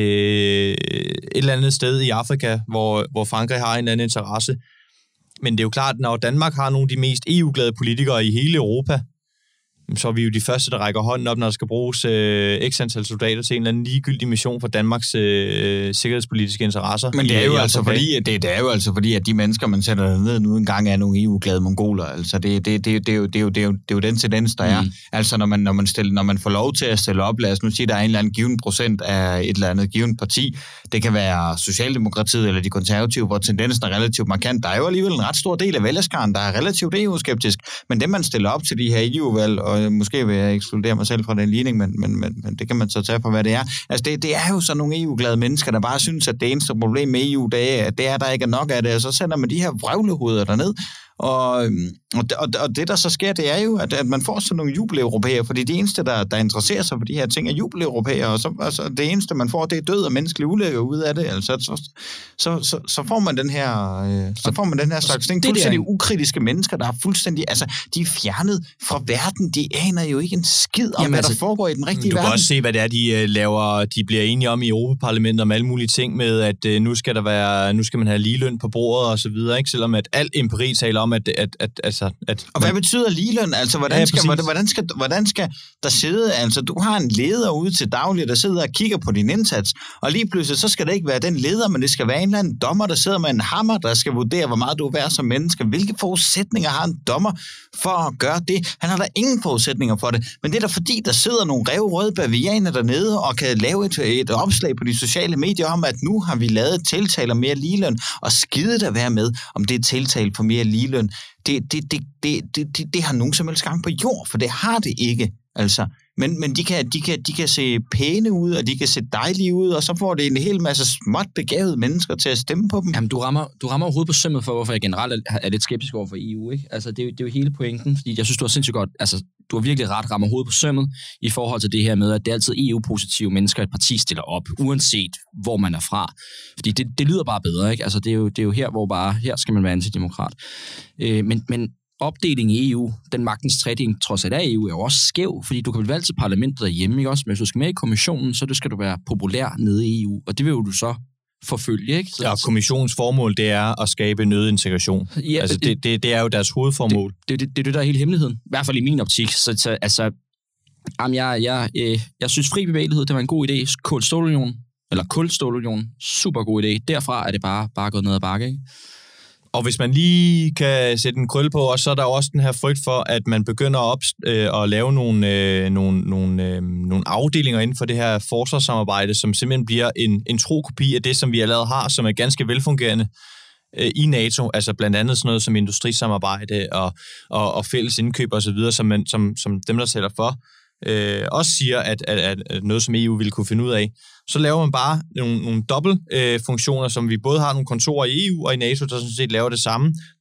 et eller andet sted i Afrika, hvor, hvor Frankrig har en eller anden interesse. Men det er jo klart, at når Danmark har nogle af de mest E U-glade politikere i hele Europa, så er vi jo de første, der rækker hånden op, når der skal bruges øh, x antal soldater til en eller anden ligegyldig mission for Danmarks øh, sikkerhedspolitiske interesser. Men det er, i, jo i altså Afrika. fordi, det, det er jo altså fordi, at de mennesker, man sætter derned nu engang, er nogle E U-glade mongoler. Altså, det, det, det, det, er jo, det, er jo, det, er jo, det er jo den tendens, der er. Mm. Altså, når man, når, man stiller, når man får lov til at stille op, lad os nu sige, der er en eller anden given procent af et eller andet given parti. Det kan være Socialdemokratiet eller de konservative, hvor tendensen er relativt markant. Der er jo alligevel en ret stor del af vælgerskaren, der er relativt E U-skeptisk. Men det, man stiller op til de her E U-valg, og måske vil jeg ekskludere mig selv fra den ligning, men, men, men, men det kan man så tage for, hvad det er. Altså, det, det er jo sådan nogle E U-glade mennesker, der bare synes, at det eneste problem med E U, det er, at det er, der ikke er nok af det, og så sender man de her vrøvlehoveder derned. Og, og, og, og det, der så sker, det er jo, at, at man får sådan nogle jubeleuropæere, fordi det eneste, der, der interesserer sig for de her ting, er jubeleuropæere, og så, altså, det eneste, man får, det er død og menneskelig ulykke ud af det. Altså, så, så, så, så får man den her, øh, så får man den her slags ting. Fuldstændig ukritiske mennesker, der er fuldstændig, altså, de er fjernet fra verden. De aner jo ikke en skid om, Jamen, hvad altså, der foregår i den rigtige du verden. kan også se, hvad det er, de uh, laver. De bliver enige om i Europaparlamentet om alle mulige ting med, at uh, nu skal der være, nu skal man have ligeløn på bordet og så videre, ikke? Selvom at al empiri taler om, at, at, at altså, at og hvad betyder ligeløn? Altså, hvordan, ja, skal, hvordan, hvordan, skal, hvordan skal der sidde... Altså, du har en leder ude til daglig, der sidder og kigger på din indsats, og lige pludselig, så skal det ikke være den leder, men det skal være en eller anden dommer, der sidder med en hammer, der skal vurdere, hvor meget du er værd som menneske. Hvilke forudsætninger har en dommer for at gøre det? Han har der ingen forudsætninger for det, men det er da fordi, der sidder nogle rævrøde bavianer dernede, og kan lave et, et opslag på de sociale medier om, at nu har vi lavet et tiltale om mere ligeløn, og skide der være med, om det er tiltale for mere ligeløn. Det, det, det, det, det, det, det har nogen som helst gang på jord, for det har det ikke. Altså. Men, men de, kan, de, kan, de kan se pæne ud, og de kan se dejlige ud, og så får det en hel masse småt begavede mennesker til at stemme på dem. Jamen, du rammer, du rammer hovedet på sømmet for, hvorfor jeg generelt er, er lidt skeptisk over for E U, ikke? Altså, det er, jo, det er jo hele pointen, fordi jeg synes, du har sindssygt godt, altså, du har virkelig ret rammer hovedet på sømmet i forhold til det her med, at det er altid E U-positive mennesker, et parti stiller op, uanset hvor man er fra. Fordi det, det lyder bare bedre, ikke? Altså, det er jo, det er jo her, hvor bare, her skal man være antidemokrat. Øh, men, men opdeling i E U, den magtens tredeling trods alt af E U, er jo også skæv, fordi du kan vel valge til parlamentet derhjemme, ikke også? Men hvis du skal med i kommissionen, så skal du være populær nede i E U, og det vil jo du så forfølge, ikke? Så, ja, kommissionens formål, det er at skabe en øget integration. Ja, altså, det, det, det er jo deres hovedformål. Det er det, det, det, der er hele hemmeligheden. I hvert fald i min optik. Så, så altså, jamen, jeg, jeg, øh, jeg synes, fri bevægelighed, det var en god idé. Kul-stålunion, eller kul-stålunion, super god idé. Derfra er det bare, bare gået ned ad bakke, ikke? Og hvis man lige kan sætte en krølle på, og så er der også den her frygt for, at man begynder at, op, øh, at lave nogle, øh, nogle, nogle, øh, nogle afdelinger inden for det her forsvarssamarbejde, som simpelthen bliver en, en tro kopi af det, som vi allerede har, som er ganske velfungerende øh, i NATO. Altså blandt andet sådan noget som industrisamarbejde og, og, og fælles indkøb og så videre, som, man, som, som dem, der sælger for, øh, også siger, at, at, at noget, som E U ville kunne finde ud af. Så laver man bare nogle, nogle dobbeltfunktioner, øh, som vi både har nogle kontorer i E U og i NATO, der sådan set laver det samme.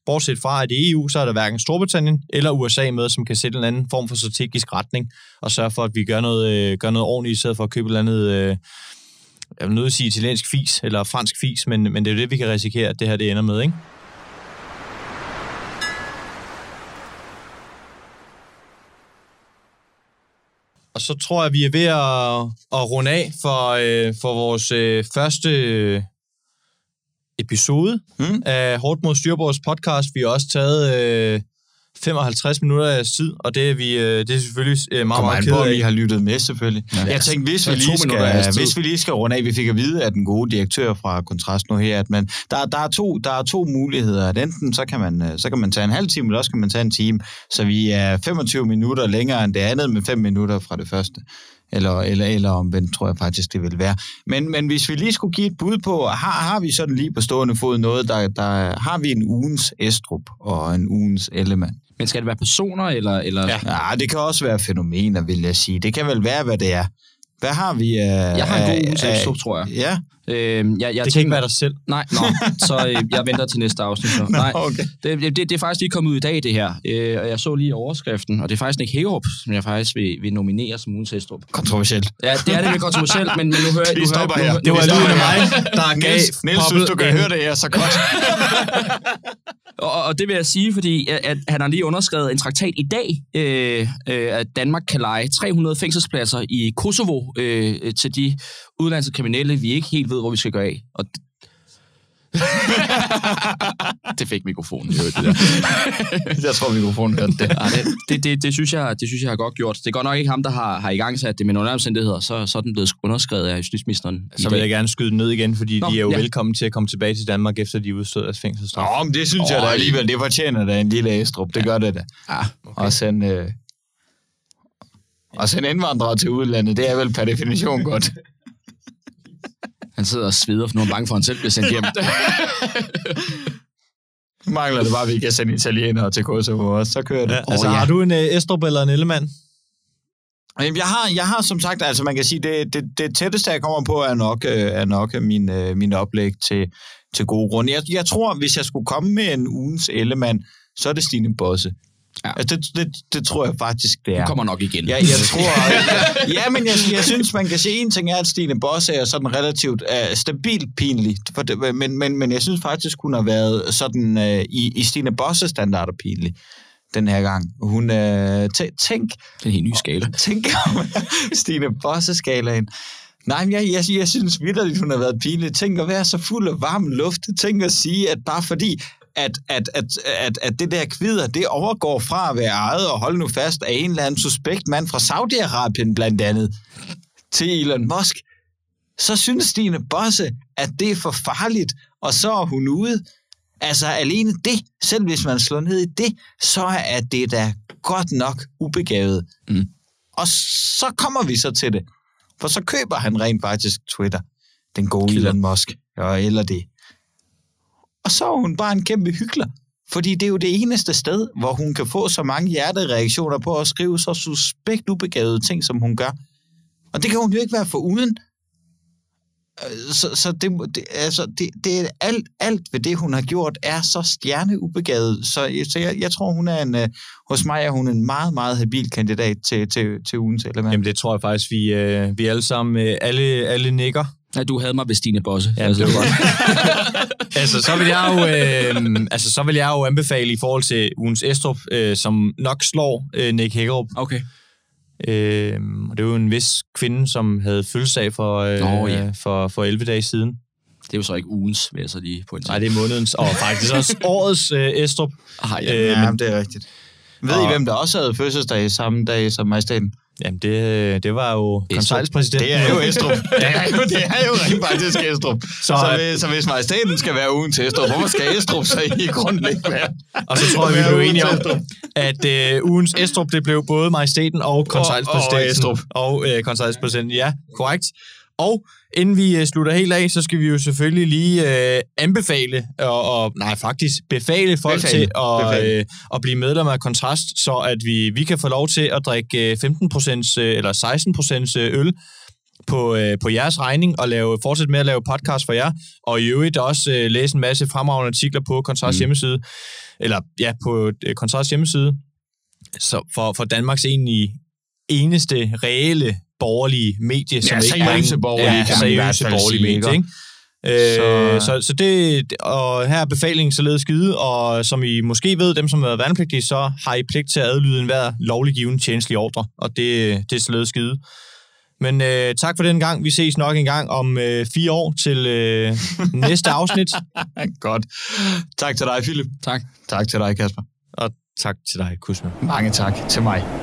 bortset fra, at i E U, så er der hverken Storbritannien eller U S A med, som kan sætte en anden form for strategisk retning, og sørge for, at vi gør noget, øh, gør noget ordentligt, i stedet for at købe et eller andet, øh, jeg vil nødt til at sige italiensk fis, eller fransk fis, men, men det er jo det, vi kan risikere, at det her det ender med, ikke? Og så tror jeg, vi er ved at, at runde af for, øh, for vores øh, første episode mm. af Hårdt mod Styrbords podcast. Vi har også taget øh, femoghalvtreds minutter af tid, og det er, vi, øh, det er selvfølgelig øh, meget, meget ked af. Vi har lyttet med, selvfølgelig. Ja. Jeg tænkte, hvis vi, lige skal, hvis vi lige skal runde af, vi fik at vide af den gode direktør fra Kontrast nu her, at man, der, der, er to, der er to muligheder. At enten så kan, man, så kan man tage en halv time, eller også kan man tage en time. Så vi er femogtyve minutter længere end det andet, med fem minutter fra det første. Eller, eller, eller omvendt, tror jeg faktisk, det vil være. Men, men hvis vi lige skulle give et bud på, har, har vi sådan lige på stående fod noget, der, der har vi en ugens Estrup og en ugens Ellemann. Men skal det være personer, eller... eller... Ja. ja, det kan også være fænomener, vil jeg sige. Det kan vel være, hvad det er. Hvad har vi? Uh, jeg har en god ugens Estrup, tror jeg. Ja. Øh, jeg, jeg det tænker, kan ikke være dig selv. Nej, nå, så øh, jeg venter til næste afsnit. Så. Nå, nej, okay. det, det, det er faktisk lige kommet ud i dag, det her. Øh, og jeg så lige overskriften, og det er faktisk Nick Hækkerup, som jeg faktisk vil, vil nominere som ugens Estrup. Kontroversielt. Ja, det er det lidt kontroversielt, men, men nu hører jeg... Vi stopper her. Det var lige med mig, der gav Niels, synes du kan høre det her så godt. og, og det vil jeg sige, fordi at, at han har lige underskrevet en traktat i dag, øh, øh, at Danmark kan leje tre hundrede fængselspladser i Kosovo øh, til de udenlandske kriminelle, vi ikke helt ved, hvor vi skal gøre af. Og det fik mikrofonen, det det der. Jeg tror, mikrofonen hørte det. Ja, det, det, det, det, synes jeg, det synes jeg har godt gjort. Det er godt nok ikke ham, der har, har igangsat det, men under omstændigheder, så, så er den blevet underskrevet af justitsministeren. Så vil jeg gerne skyde den ned igen, fordi Nå, de er jo ja. velkommen til at komme tilbage til Danmark, efter de er udstået af fængselsstraf. Nå, men det synes jeg da alligevel, det fortjener da en lille Estrup. Det ja. gør det da. Ja, okay. Og sende, øh, og sende indvandrere til udlandet, det er vel per definition godt. Han sidder og sveder, for nu er bange for, at han selv bliver sendt hjem. Mangler det bare, at vi kan sende italienere til Kosovo også, så kører det. Ja, altså, oh, ja. Har du en uh, Estrup eller en Ellemann? Jeg har, jeg har som sagt, altså man kan sige, det, det, det tætteste, jeg kommer på, er nok, er nok min, min oplæg til, til gode grunde. Jeg, jeg tror, hvis jeg skulle komme med en ugens Ellemann, så er det Stine Bosse. Ja. Altså, det, det, det tror jeg faktisk, det er. Du kommer nok igen. Ja, jeg tror... jeg, ja, men jeg, jeg synes, man kan se, en ting er, at Stine Bosse er sådan relativt uh, stabilt pinlig. For det, men, men, men jeg synes faktisk, hun har været sådan uh, i, i Stine Bosse-standarder pinlig den her gang. Hun... Uh, t- tænk... Det er en helt ny skala. Tænk om Stine Bosse-skalaen. Nej, men jeg, jeg, jeg synes vitterligt, hun har været pinlig. Tænk at være så fuld af varm luft. Tænk at sige, at bare fordi... At, at, at, at, at det der kvider, det overgår fra at være ejet og holde nu fast af en eller anden suspekt mand fra Saudi-Arabien blandt andet til Elon Musk, så synes Stine Bosse, at det er for farligt, og så er hun ude. Altså alene det, selv hvis man slår ned i det, så er det da godt nok ubegavet. Mm. Og så kommer vi så til det, for så køber han rent faktisk Twitter, den gode Elon Musk, og eller det. Og så er hun bare en kæmpe hykler, fordi det er jo det eneste sted, hvor hun kan få så mange hjertereaktioner på at skrive så suspekt ubegavede ting, som hun gør. Og det kan hun jo ikke være for uden. Så, så det, det, altså, det, det er alt, alt ved det, hun har gjort, er så stjerneubegæret. Så, så jeg, jeg tror, hun er en, uh, hos mig er hun en meget, meget habil kandidat til, til, til ugens Ellemann. Jamen det tror jeg faktisk, vi, uh, vi alle sammen, uh, alle, alle nikker. Ja, du havde mig ved Stine Bosse. Ja, det var godt. altså, så vil jeg jo, øh, altså, så vil jeg jo anbefale i forhold til ugens Estrup, øh, som nok slår øh, Nick Hækkerup. Okay. Øh, og det er jo en vis kvinde, som havde fødselsdag for, øh, oh, yeah. for, for elleve dage siden. Det er jo så ikke ugens, vil jeg så lige på en Nej, det er månedens, og faktisk også årets øh, Estrup. Ah, ja, øh, ja men, det er rigtigt. Ved og, I, hvem der også havde fødselsdag samme dag som majestaten? Jamen, det, det var jo konselspræsidenten. Det er jo Estrup. det, er jo, det er jo rent faktisk Estrup. Så, så, hvis, så hvis majestaten skal være ugen til Estrup, hvorfor skal Estrup så i grunden ikke være? Og så tror jeg, vi blev enige om, at øh, ugens Estrup, det blev både majestaten og konselspræsidenten. Og, og, og øh, konselspræsidenten, ja, korrekt. Og inden vi uh, slutter helt af, så skal vi jo selvfølgelig lige uh, anbefale, og, og nej faktisk befale folk befale. til at, uh, at blive medlem af Kontrast, så at vi, vi kan få lov til at drikke femten procent uh, eller seksten procent øl på, øh, på jeres regning og lave, fortsætte med at lave podcast for jer, og i øvrigt også øh, læse en masse fremragende artikler på Contrasts mm. hjemmeside, eller ja, på øh, Contrasts hjemmeside, så for, for Danmarks egentlig eneste reelle borgerlige medie, som ja, ikke seriøse borgerlige, ja, seriøse borgerlige medie, ikke? Så, så, så det, og her er befalingen således skide, og som I måske ved, dem som har været værnepligtige, så har I pligt til at adlyde enhver lovlig given tjenestelig ordre, og det, det er således skide. Men øh, tak for den gang. Vi ses nok en gang om øh, fire år til øh, næste afsnit. Godt. Tak til dig, Philip. Tak. Tak til dig, Kasper. Og tak til dig, Kusma. Mange tak til mig.